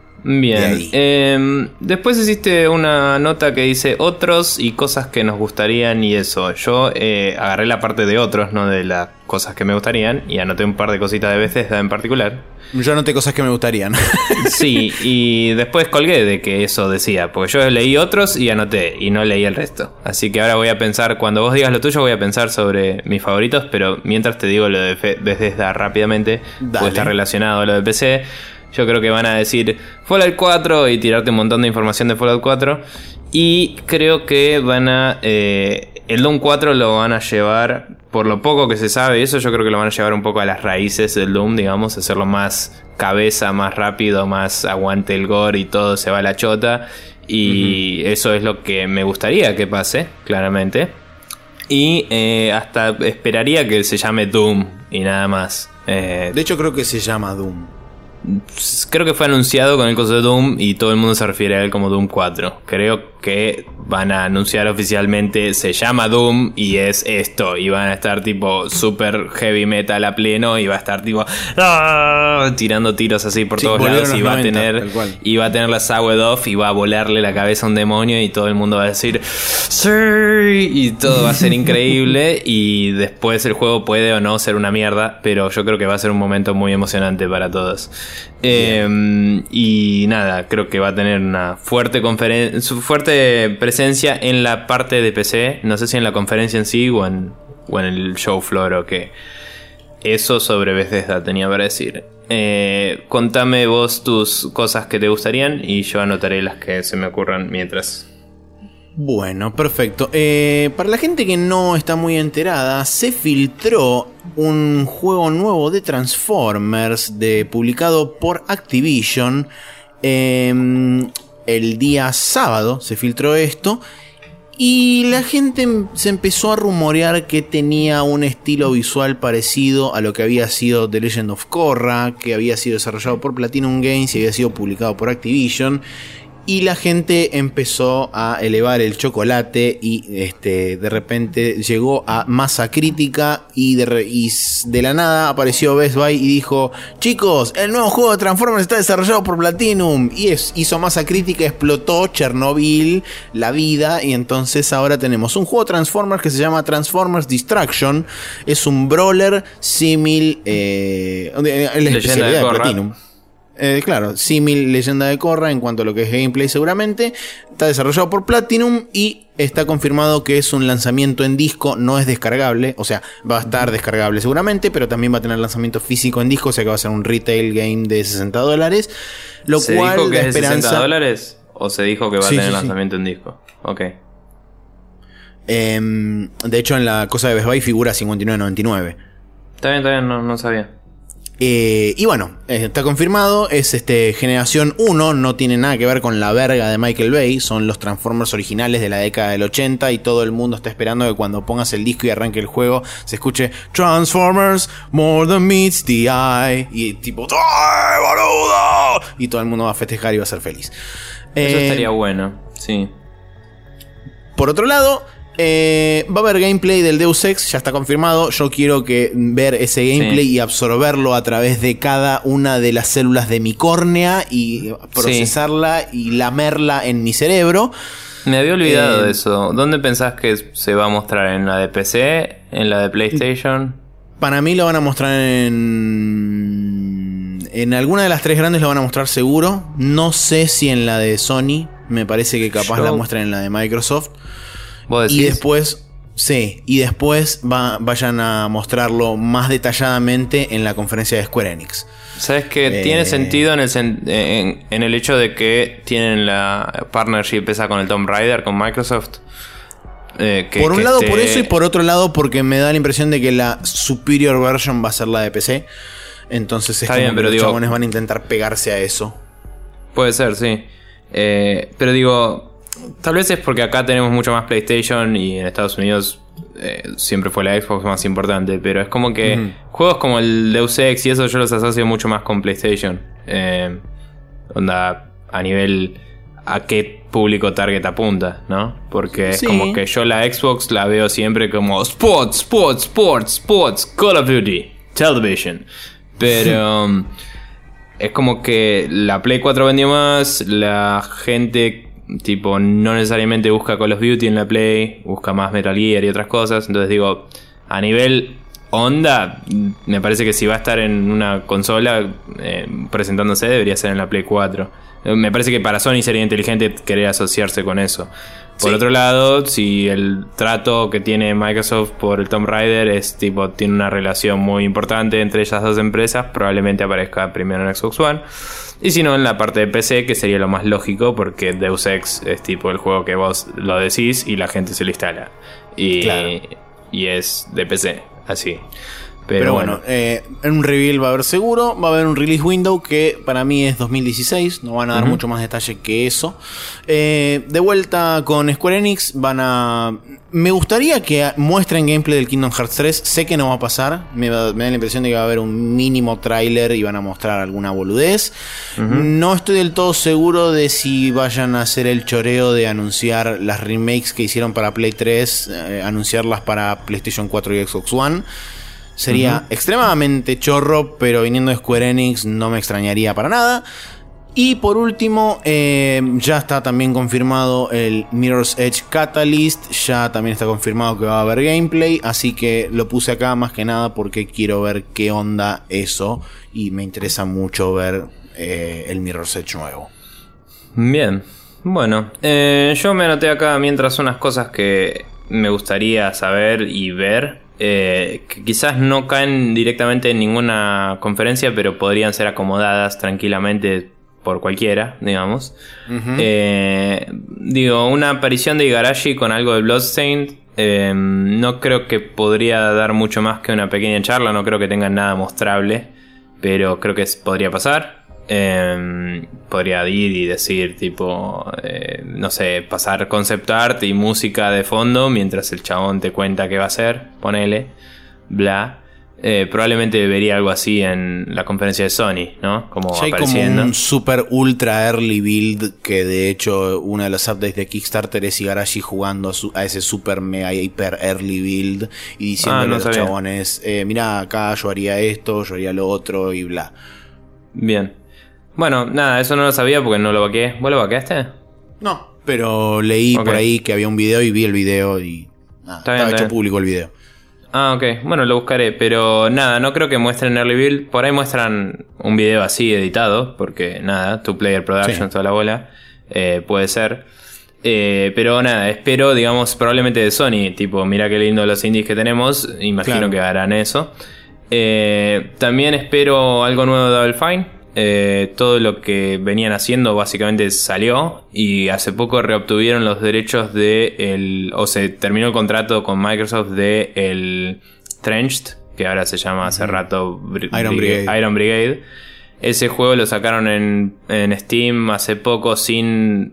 Bien, después hiciste una nota que dice otros y cosas que nos gustarían y eso. Yo agarré la parte de otros, no de las cosas que me gustarían, y anoté un par de cositas de Bethesda en particular. Yo anoté cosas que me gustarían. Sí, y después colgué de que eso decía, porque yo leí otros y anoté, y no leí el resto. Así que ahora voy a pensar, cuando vos digas lo tuyo, voy a pensar sobre mis favoritos, pero mientras te digo lo de Bethesda rápidamente, porque está relacionado a lo de PC. Yo creo que van a decir Fallout 4 y tirarte un montón de información de Fallout 4. Y creo que van a... el Doom 4 lo van a llevar, por lo poco que se sabe, eso yo creo que lo van a llevar un poco a las raíces del Doom, digamos, hacerlo más cabeza, más rápido, más aguante el gore y todo se va a la chota. Y eso es lo que me gustaría que pase, claramente. Y hasta esperaría que se llame Doom y nada más. De hecho creo que se llama Doom. Creo que fue anunciado con el coso de Doom y todo el mundo se refiere a él como Doom 4. Creo que van a anunciar oficialmente, se llama Doom y es esto. Y van a estar tipo super heavy metal a pleno y va a estar tipo tirando tiros así por todos lados y va a tener la Sawed Off y va a volarle la cabeza a un demonio y todo el mundo va a decir sí y todo va a ser increíble. Y después el juego puede o no ser una mierda, pero yo creo que va a ser un momento muy emocionante para todos. Y nada, creo que va a tener una fuerte presencia en la parte de PC. No sé si en la conferencia en sí o en el show floor o qué. Eso sobre Bethesda tenía para decir. Contame vos tus cosas que te gustarían y yo anotaré las que se me ocurran mientras. Bueno, perfecto. Para la gente que no está muy enterada, se filtró un juego nuevo de Transformers publicado por Activision. El día sábado se filtró esto. Y la gente se empezó a rumorear que tenía un estilo visual parecido a lo que había sido The Legend of Korra, que había sido desarrollado por Platinum Games y había sido publicado por Activision. Y la gente empezó a elevar el chocolate y de repente llegó a masa crítica y de la nada apareció Best Buy y dijo: chicos, el nuevo juego de Transformers está desarrollado por Platinum. Y hizo masa crítica, explotó Chernobyl, la vida, y entonces ahora tenemos un juego de Transformers que se llama Transformers Destruction. Es un brawler símil Leyenda de Korra. Platinum. Claro, símil Leyenda de Korra en cuanto a lo que es gameplay seguramente. Está desarrollado por Platinum y está confirmado que es un lanzamiento en disco, no es descargable. O sea, va a estar descargable seguramente, pero también va a tener lanzamiento físico en disco, o sea que va a ser un retail game de $60. Lo ¿Se cual dijo que da es de esperanza... $60 o se dijo que va a tener lanzamiento en disco? Ok. De hecho, en la cosa de Best Buy figura $59.99. Está bien, no sabía. Y bueno, está confirmado, es generación 1, no tiene nada que ver con la verga de Michael Bay, son los Transformers originales de la década del 80 y todo el mundo está esperando que cuando pongas el disco y arranque el juego se escuche Transformers more than meets the eye y tipo ¡ay, boludo! Y todo el mundo va a festejar y va a ser feliz. Eso estaría bueno, sí. Por otro lado, va a haber gameplay del Deus Ex, ya está confirmado. Yo quiero ver ese gameplay y absorberlo a través de cada una de las células de mi córnea y procesarla y lamerla en mi cerebro. Me había olvidado de eso. ¿Dónde pensás que se va a mostrar? ¿En la de PC? ¿En la de PlayStation? Para mí lo van a mostrar en alguna de las tres grandes, lo van a mostrar seguro. No sé si en la de Sony. Me parece que capaz la muestran en la de Microsoft. Y después, vayan a mostrarlo más detalladamente en la conferencia de Square Enix. ¿Sabes qué? Tiene sentido en el hecho de que tienen la partnership esa con el Tomb Raider, con Microsoft. Por un lado por eso y por otro lado porque me da la impresión de que la superior version va a ser la de PC. Entonces es como que los chabones van a intentar pegarse a eso. Puede ser, sí. Pero digo... Tal vez es porque acá tenemos mucho más PlayStation y en Estados Unidos siempre fue la Xbox más importante. Pero es como que juegos como el Deus Ex y eso yo los asocio mucho más con PlayStation. Onda, a nivel a qué público target apunta, ¿no? Porque es como que yo la Xbox la veo siempre como sports, Call of Duty, television. Pero es como que la Play 4 vendió más, la gente... Tipo, no necesariamente busca Call of Duty en la Play, busca más Metal Gear y otras cosas. Entonces digo, a nivel onda, me parece que si va a estar en una consola presentándose, debería ser en la Play 4. Me parece que para Sony sería inteligente querer asociarse con eso. Por otro lado, si el trato que tiene Microsoft por el Tomb Raider es tipo, tiene una relación muy importante entre esas dos empresas, probablemente aparezca primero en Xbox One. Y si no, en la parte de PC, que sería lo más lógico, porque Deus Ex es tipo el juego que vos lo decís y la gente se lo instala. Y es de PC, así. Pero bueno, en un reveal va a haber seguro. Va a haber un release window que para mí es 2016. No van a dar mucho más detalle que eso. De vuelta con Square Enix, me gustaría que muestren gameplay del Kingdom Hearts 3. Sé que no va a pasar. Me da la impresión de que va a haber un mínimo tráiler y van a mostrar alguna boludez. No estoy del todo seguro de si vayan a hacer el choreo de anunciar las remakes que hicieron para Play 3, anunciarlas para PlayStation 4 y Xbox One. Sería extremadamente chorro, pero viniendo de Square Enix no me extrañaría para nada. Y por último, ya está también confirmado el Mirror's Edge Catalyst. Ya también está confirmado que va a haber gameplay. Así que lo puse acá más que nada porque quiero ver qué onda eso. Y me interesa mucho ver el Mirror's Edge nuevo. Bien, bueno. Yo me anoté acá mientras unas cosas que me gustaría saber y ver. Que quizás no caen directamente en ninguna conferencia, pero podrían ser acomodadas tranquilamente por cualquiera, digamos. Digo, una aparición de Igarashi con algo de Bloodstained, no creo que podría dar mucho más que una pequeña charla, no creo que tengan nada mostrable, pero creo que podría pasar. Podría ir y decir tipo no sé, pasar concept art y música de fondo mientras el chabón te cuenta qué va a hacer, ponele, bla. Probablemente vería algo así en la conferencia de Sony, ¿no? Como ya hay apareciendo. como un super ultra early build que de hecho uno de los updates de Kickstarter es Igarashi jugando a ese super mega hiper early build y diciéndole a los chabones, mirá acá yo haría esto, yo haría lo otro y bla. Bien. Bueno, nada, eso no lo sabía porque no lo vaqueé. ¿Vos lo vaqueaste? No, pero leí por ahí que había un video y vi el video y nada, estaba hecho público el video. Ah, ok. Bueno, lo buscaré. Pero nada, no creo que muestren Early Build. Por ahí muestran un video así editado. Porque nada, Two Player Production, toda la bola. Puede ser. Pero nada, espero, digamos, probablemente de Sony. Tipo, mira qué lindo los indies que tenemos. Imagino que harán eso. También espero algo nuevo de Double Fine. Todo lo que venían haciendo básicamente salió y hace poco reobtuvieron los derechos o se terminó el contrato con Microsoft de el Trenched, que ahora se llama hace rato Iron Brigade. Ese juego lo sacaron en Steam hace poco sin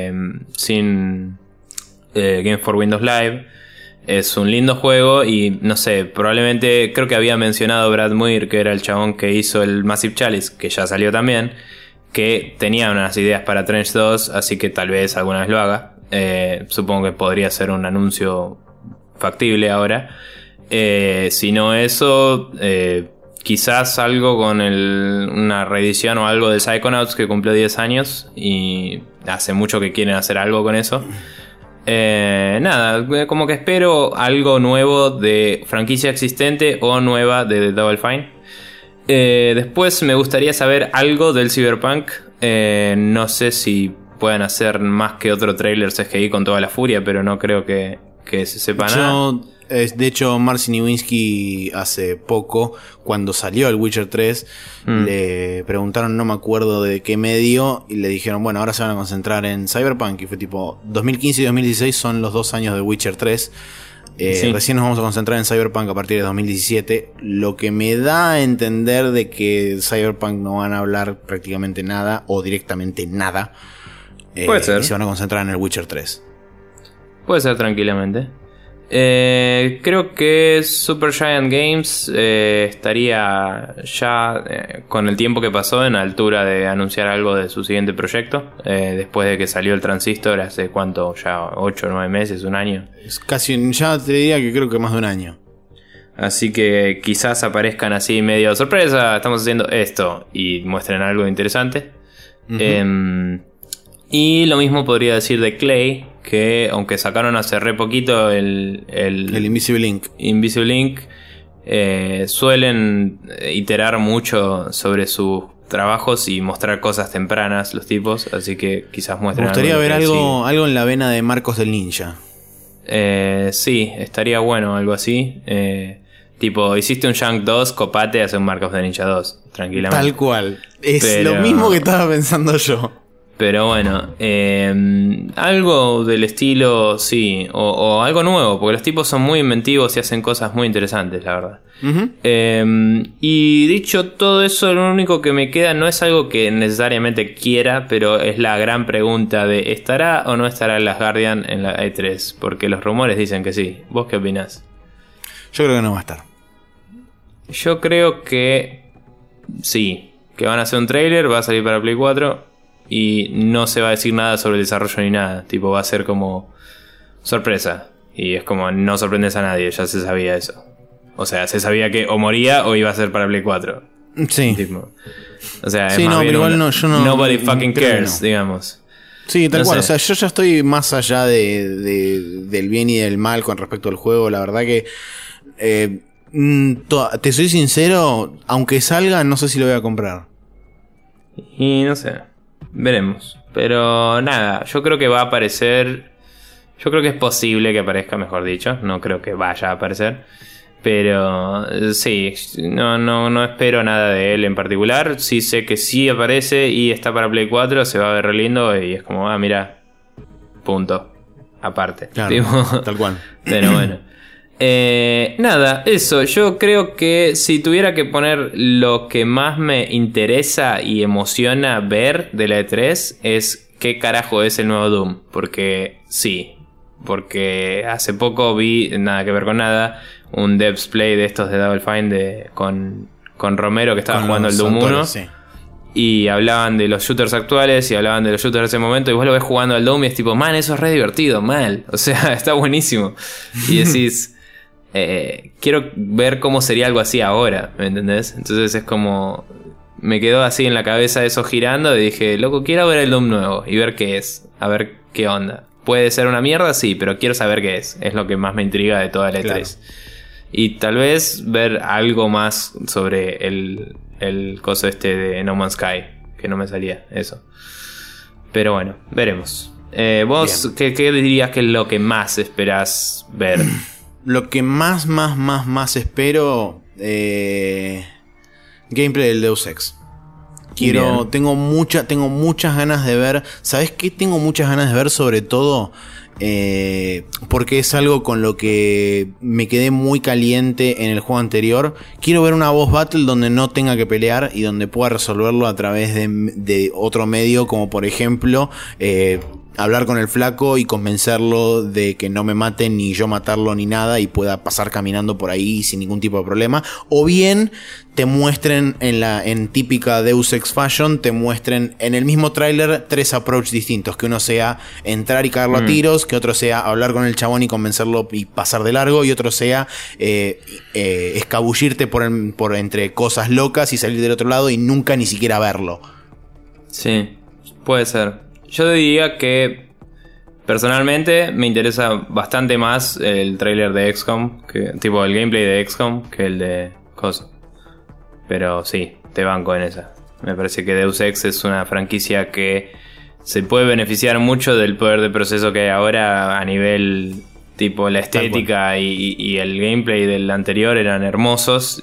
Game for Windows Live. Es un lindo juego y no sé, probablemente creo que había mencionado Brad Muir, que era el chabón que hizo el Massive Chalice, que ya salió también, que tenía unas ideas para Trench 2, así que tal vez alguna vez lo haga. Supongo que podría ser un anuncio factible ahora. Si no eso, quizás algo con una reedición o algo de Psychonauts que cumplió 10 años y hace mucho que quieren hacer algo con eso. Nada, como que espero algo nuevo de franquicia existente o nueva de Double Fine. Después me gustaría saber algo del Cyberpunk. No sé si puedan hacer más que otro trailer CGI con toda la furia, pero no creo que se sepa nada. De hecho, Marcin Iwinski hace poco, cuando salió el Witcher 3, le preguntaron, no me acuerdo de qué medio, y le dijeron, bueno, ahora se van a concentrar en Cyberpunk. Y fue tipo, 2015 y 2016 son los 2 años de Witcher 3. Recién nos vamos a concentrar en Cyberpunk a partir de 2017. Lo que me da a entender de que Cyberpunk no van a hablar prácticamente nada, o directamente nada. Puede ser. Y se van a concentrar en el Witcher 3. Puede ser tranquilamente. Creo que Supergiant Games estaría ya con el tiempo que pasó en altura de anunciar algo de su siguiente proyecto, después de que salió el Transistor hace cuánto, ya 8 o 9 meses, un año. Es casi, ya te diría que creo que más de un año. Así que quizás aparezcan así medio sorpresa, estamos haciendo esto y muestren algo interesante. Y lo mismo podría decir de Clay, que aunque sacaron hace re poquito el Invisible Link, suelen iterar mucho sobre sus trabajos y mostrar cosas tempranas los tipos, así que quizás muestren. Me gustaría ver algo en la vena de Marcos del Ninja. Sí, estaría bueno algo así. Tipo, hiciste un Shank 2, copate, hace un Marcos del Ninja 2, tranquilamente. Tal cual, es lo mismo que estaba pensando yo. Pero bueno, algo del estilo, sí, o algo nuevo, porque los tipos son muy inventivos y hacen cosas muy interesantes, la verdad. Y dicho todo eso, lo único que me queda no es algo que necesariamente quiera, pero es la gran pregunta de ¿estará o no estará Last Guardian en la E3? Porque los rumores dicen que sí. ¿Vos qué opinás? Yo creo que no va a estar. Yo creo que sí, que van a hacer un trailer, va a salir para Play 4... y no se va a decir nada sobre el desarrollo ni nada. Tipo, va a ser como sorpresa. Y es como, no sorprendes a nadie, ya se sabía eso. O sea, se sabía que o moría o iba a ser para Play 4. Sí. Tipo, o sea, sí, es más bien igual yo no, nobody fucking cares, digamos. Sí, tal cual. O sea, yo ya estoy más allá del bien y del mal con respecto al juego. La verdad que te soy sincero, aunque salga, no sé si lo voy a comprar. Y no sé, veremos. Pero nada, yo creo que va a aparecer. Yo creo que es posible que aparezca, mejor dicho. No creo que vaya a aparecer. Pero sí, no espero nada de él en particular. Sí sé que sí aparece y está para Play 4. Se va a ver re lindo y es como, mira, punto. Aparte. Claro, tipo, tal cual. Pero bueno. Nada, eso. Yo creo que si tuviera que poner lo que más me interesa y emociona ver de la E3 es qué carajo es el nuevo Doom. Porque sí, porque hace poco vi, nada que ver con nada, un Devs Play de estos de Double Fine con Romero, que estaba jugando el Doom 1. Sí. Y hablaban de los shooters actuales y hablaban de los shooters de ese momento. Y vos lo ves jugando al Doom y es tipo, man, eso es re divertido, mal. O sea, está buenísimo. Y decís, quiero ver cómo sería algo así ahora, ¿me entendés? Entonces es como, me quedó así en la cabeza eso girando. Y dije, loco, quiero ver el Doom nuevo y ver qué es, a ver qué onda. Puede ser una mierda, sí, pero quiero saber qué es. Es lo que más me intriga de toda la E3. Claro. Y tal vez ver algo más sobre el coso este de No Man's Sky, que no me salía eso. Pero bueno, veremos. ¿Vos qué dirías que es lo que más esperás ver? Lo que más espero... gameplay del Deus Ex. Tengo muchas ganas de ver. ¿Sabes qué? Tengo muchas ganas de ver, sobre todo porque es algo con lo que me quedé muy caliente en el juego anterior. Quiero ver una boss battle donde no tenga que pelear y donde pueda resolverlo a través de otro medio, como por ejemplo hablar con el flaco y convencerlo de que no me mate, ni yo matarlo ni nada, y pueda pasar caminando por ahí sin ningún tipo de problema. O bien te muestren en típica Deus Ex Fashion, te muestren en el mismo tráiler 3 approach distintos, que uno sea entrar y caerlo a tiros, que otro sea hablar con el chabón y convencerlo y pasar de largo, y otro sea escabullirte por entre cosas locas y salir del otro lado y nunca ni siquiera verlo. Sí, puede ser. Yo diría que personalmente me interesa bastante más el tráiler de XCOM, tipo el gameplay de XCOM, que el de Cosa. Pero sí, te banco en esa. Me parece que Deus Ex es una franquicia que se puede beneficiar mucho del poder de proceso que hay ahora a nivel tipo la estética y el gameplay del anterior eran hermosos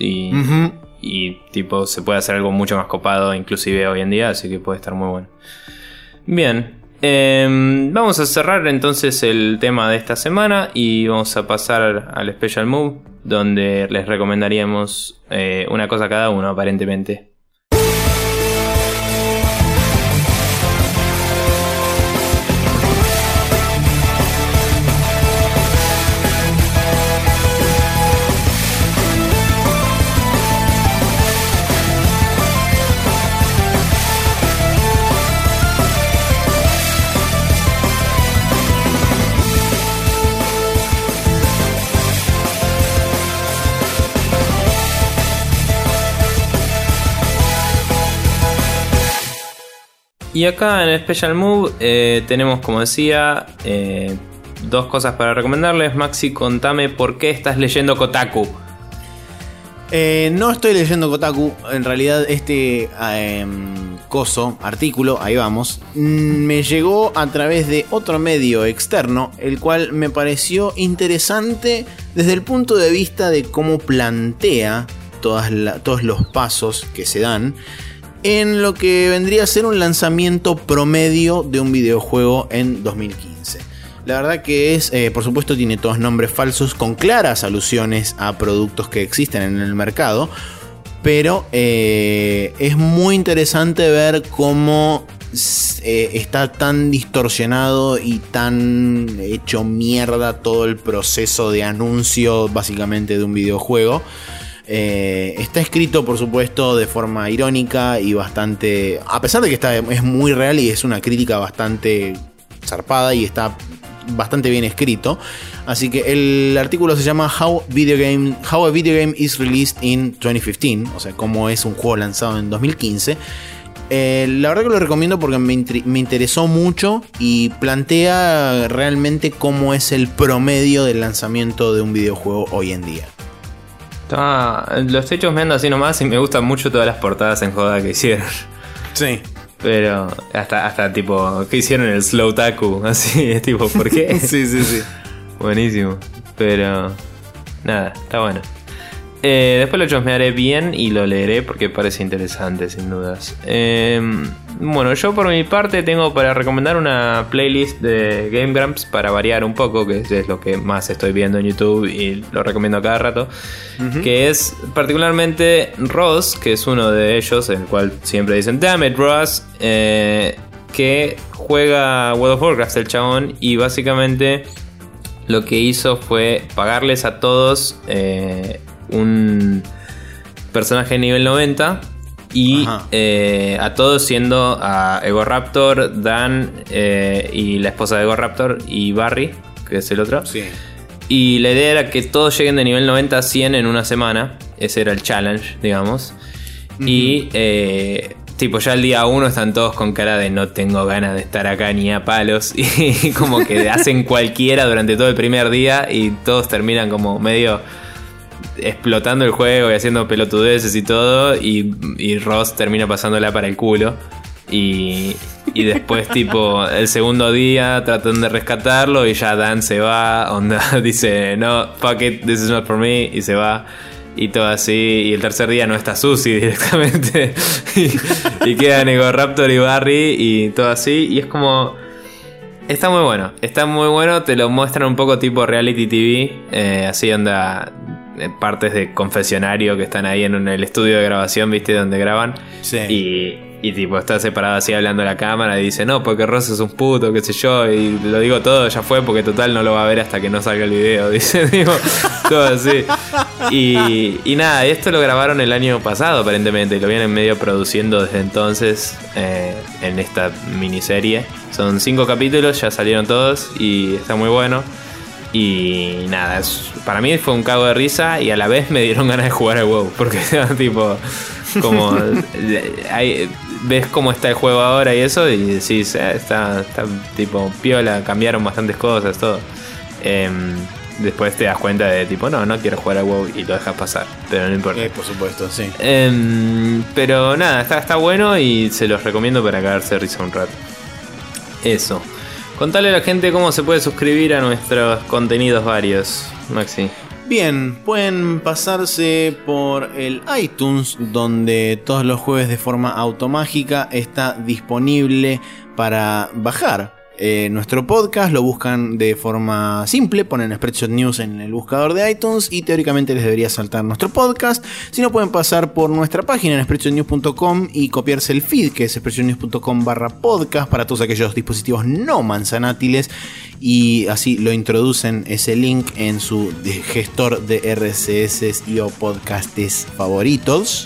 y tipo se puede hacer algo mucho más copado inclusive hoy en día, así que puede estar muy bueno. Bien, vamos a cerrar entonces el tema de esta semana y vamos a pasar al Special Move, donde les recomendaríamos una cosa cada uno aparentemente. Y acá en el Special Move tenemos, como decía, dos cosas para recomendarles. Maxi, contame por qué estás leyendo Kotaku. No estoy leyendo Kotaku. En realidad este artículo, ahí vamos, me llegó a través de otro medio externo, el cual me pareció interesante desde el punto de vista de cómo plantea todos los pasos que se dan en lo que vendría a ser un lanzamiento promedio de un videojuego en 2015. La verdad que es, por supuesto, tiene todos nombres falsos con claras alusiones a productos que existen en el mercado, pero es muy interesante ver cómo está tan distorsionado y tan hecho mierda todo el proceso de anuncio básicamente de un videojuego. Está escrito, por supuesto, de forma irónica y bastante... A pesar de que es muy real y es una crítica bastante zarpada y está bastante bien escrito. Así que el artículo se llama How a Video Game is Released in 2015. O sea, cómo es un juego lanzado en 2015. La verdad que lo recomiendo porque me interesó mucho y plantea realmente cómo es el promedio del lanzamiento de un videojuego hoy en día. Lo estoy chusmeando así nomás y me gustan mucho todas las portadas en joda que hicieron. Sí. Pero hasta tipo, ¿qué hicieron el Slow Taku? Así, es tipo, ¿por qué? Sí. Buenísimo. Pero nada, está bueno. Después lo chusmearé bien y lo leeré porque parece interesante, sin dudas. Bueno, yo por mi parte tengo para recomendar una playlist de Game Grumps para variar un poco, que es lo que más estoy viendo en YouTube y lo recomiendo a cada rato. Que es particularmente Ross, que es uno de ellos, el cual siempre dicen "Damn it, Ross", que juega World of Warcraft el chabón y básicamente lo que hizo fue pagarles a todos un personaje de nivel 90 y a todos siendo a Egoraptor, Dan y la esposa de Egoraptor y Barry, que es el otro. Sí. Y la idea era que todos lleguen de nivel 90 a 100 en una semana. Ese era el challenge, digamos. Y tipo ya el día 1 están todos con cara de no tengo ganas de estar acá ni a palos. Y como que hacen cualquiera durante todo el primer día y todos terminan como medio explotando el juego y haciendo pelotudeces y todo. Y Ross termina pasándola para el culo. Y después tipo el segundo día tratan de rescatarlo y ya Dan se va, onda dice no, fuck it, this is not for me, y se va. Y todo así, y el tercer día no está Susie directamente. y quedan Egoraptor y Barry y todo así. Y es como... Está muy bueno, te lo muestran un poco tipo reality TV. Así anda partes de confesionario que están ahí en el estudio de grabación, ¿viste? Donde graban. Sí. Y tipo está separado así hablando a la cámara y dice no, porque Ross es un puto, qué sé yo, y lo digo todo, ya fue, porque total no lo va a ver hasta que no salga el video, dice, digo, todo así. Y nada, esto lo grabaron el año pasado aparentemente, y lo vienen medio produciendo desde entonces en esta miniserie. Son 5 capítulos, ya salieron todos y está muy bueno. Y nada, para mí fue un cago de risa y a la vez me dieron ganas de jugar al WoW, porque tipo, como ves cómo está el juego ahora y eso, y decís, está tipo piola, cambiaron bastantes cosas, todo. Después te das cuenta de tipo, no quiero jugar al WoW y lo dejas pasar, pero no importa. Por supuesto, sí. Pero nada, está bueno y se los recomiendo para cagarse de risa un rato. Eso. Contale a la gente cómo se puede suscribir a nuestros contenidos varios, Maxi. Bien, pueden pasarse por el iTunes, donde todos los jueves de forma automágica está disponible para bajar nuestro podcast. Lo buscan de forma simple, ponen Spreadshot News en el buscador de iTunes y teóricamente les debería saltar nuestro podcast. Si no, pueden pasar por nuestra página en spreadshotnews.com y copiarse el feed, que es spreadshotnews.com/podcast, para todos aquellos dispositivos no manzanátiles, y así lo introducen ese link en su gestor de RSS y o podcasts favoritos.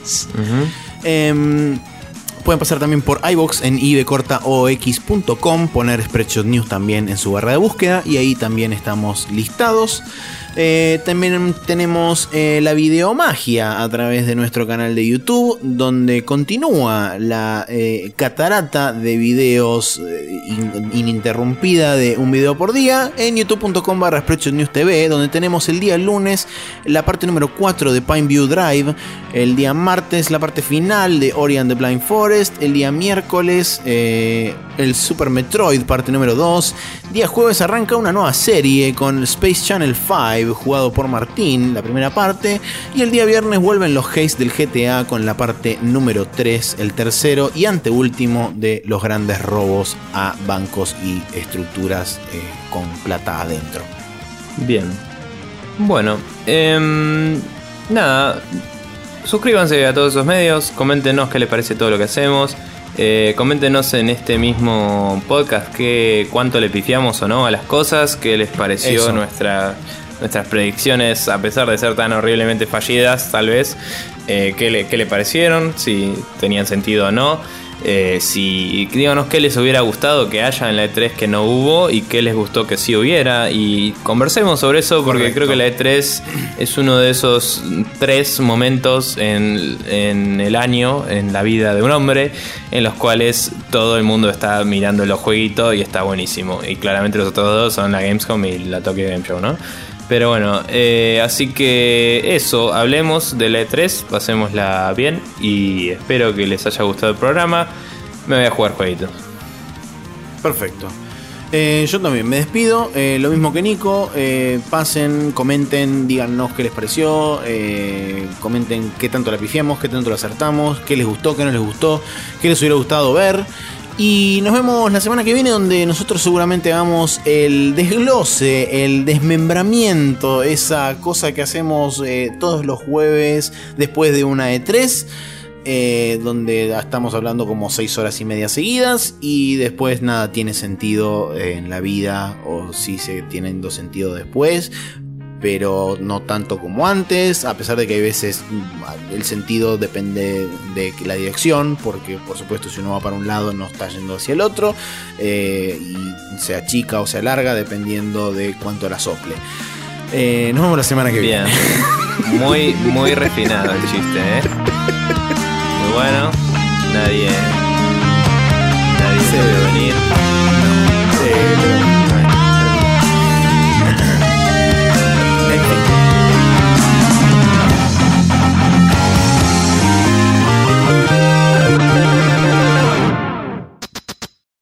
Pueden pasar también por iVoox en ibcortaox.com, poner Spreadshot News también en su barra de búsqueda y ahí también estamos listados. También tenemos la videomagia a través de nuestro canal de YouTube, donde continúa la catarata de videos ininterrumpida de un video por día en youtube.com/SpreadshotNewsTV, donde tenemos el día lunes la parte número 4 de Pineview Drive, el día martes la parte final de Ori and the Blind Forest, el día miércoles el Super Metroid parte número 2, día jueves arranca una nueva serie con Space Channel 5 jugado por Martín, la primera parte, y el día viernes vuelven los haze del GTA con la parte número 3, el tercero y anteúltimo de los grandes robos a bancos y estructuras con plata adentro. Bien, bueno, nada, suscríbanse a todos esos medios, coméntenos qué les parece todo lo que hacemos. Coméntenos en este mismo podcast cuánto le pifiamos o no a las cosas, qué les pareció nuestras predicciones, a pesar de ser tan horriblemente fallidas, tal vez, qué le parecieron, si tenían sentido o no. Díganos qué les hubiera gustado que haya en la E3 que no hubo y qué les gustó que sí hubiera, y conversemos sobre eso, porque Correcto. Creo que la E3 es uno de esos 3 momentos en el año, en la vida de un hombre, en los cuales todo el mundo está mirando los jueguitos y está buenísimo, y claramente los otros dos son la Gamescom y la Tokyo Game Show, ¿no? Pero bueno, así que eso, hablemos de la E3, pasémosla bien y espero que les haya gustado el programa. Me voy a jugar jueguitos. Perfecto. Yo también me despido, lo mismo que Nico. Pasen, comenten, díganos qué les pareció, comenten qué tanto la pifiamos, qué tanto la acertamos, qué les gustó, qué no les gustó, qué les hubiera gustado ver. Y nos vemos la semana que viene, donde nosotros seguramente hagamos el desglose, el desmembramiento, esa cosa que hacemos todos los jueves después de una E3. donde estamos hablando como 6 horas y media seguidas y después nada tiene sentido en la vida, o sí se tienen sentido después, pero no tanto como antes, a pesar de que hay veces el sentido depende de la dirección, porque por supuesto si uno va para un lado no está yendo hacia el otro, y se achica o se alarga dependiendo de cuánto la sople. Nos vemos la semana que viene. Muy refinado el chiste, Muy bueno. Nadie se debe venir.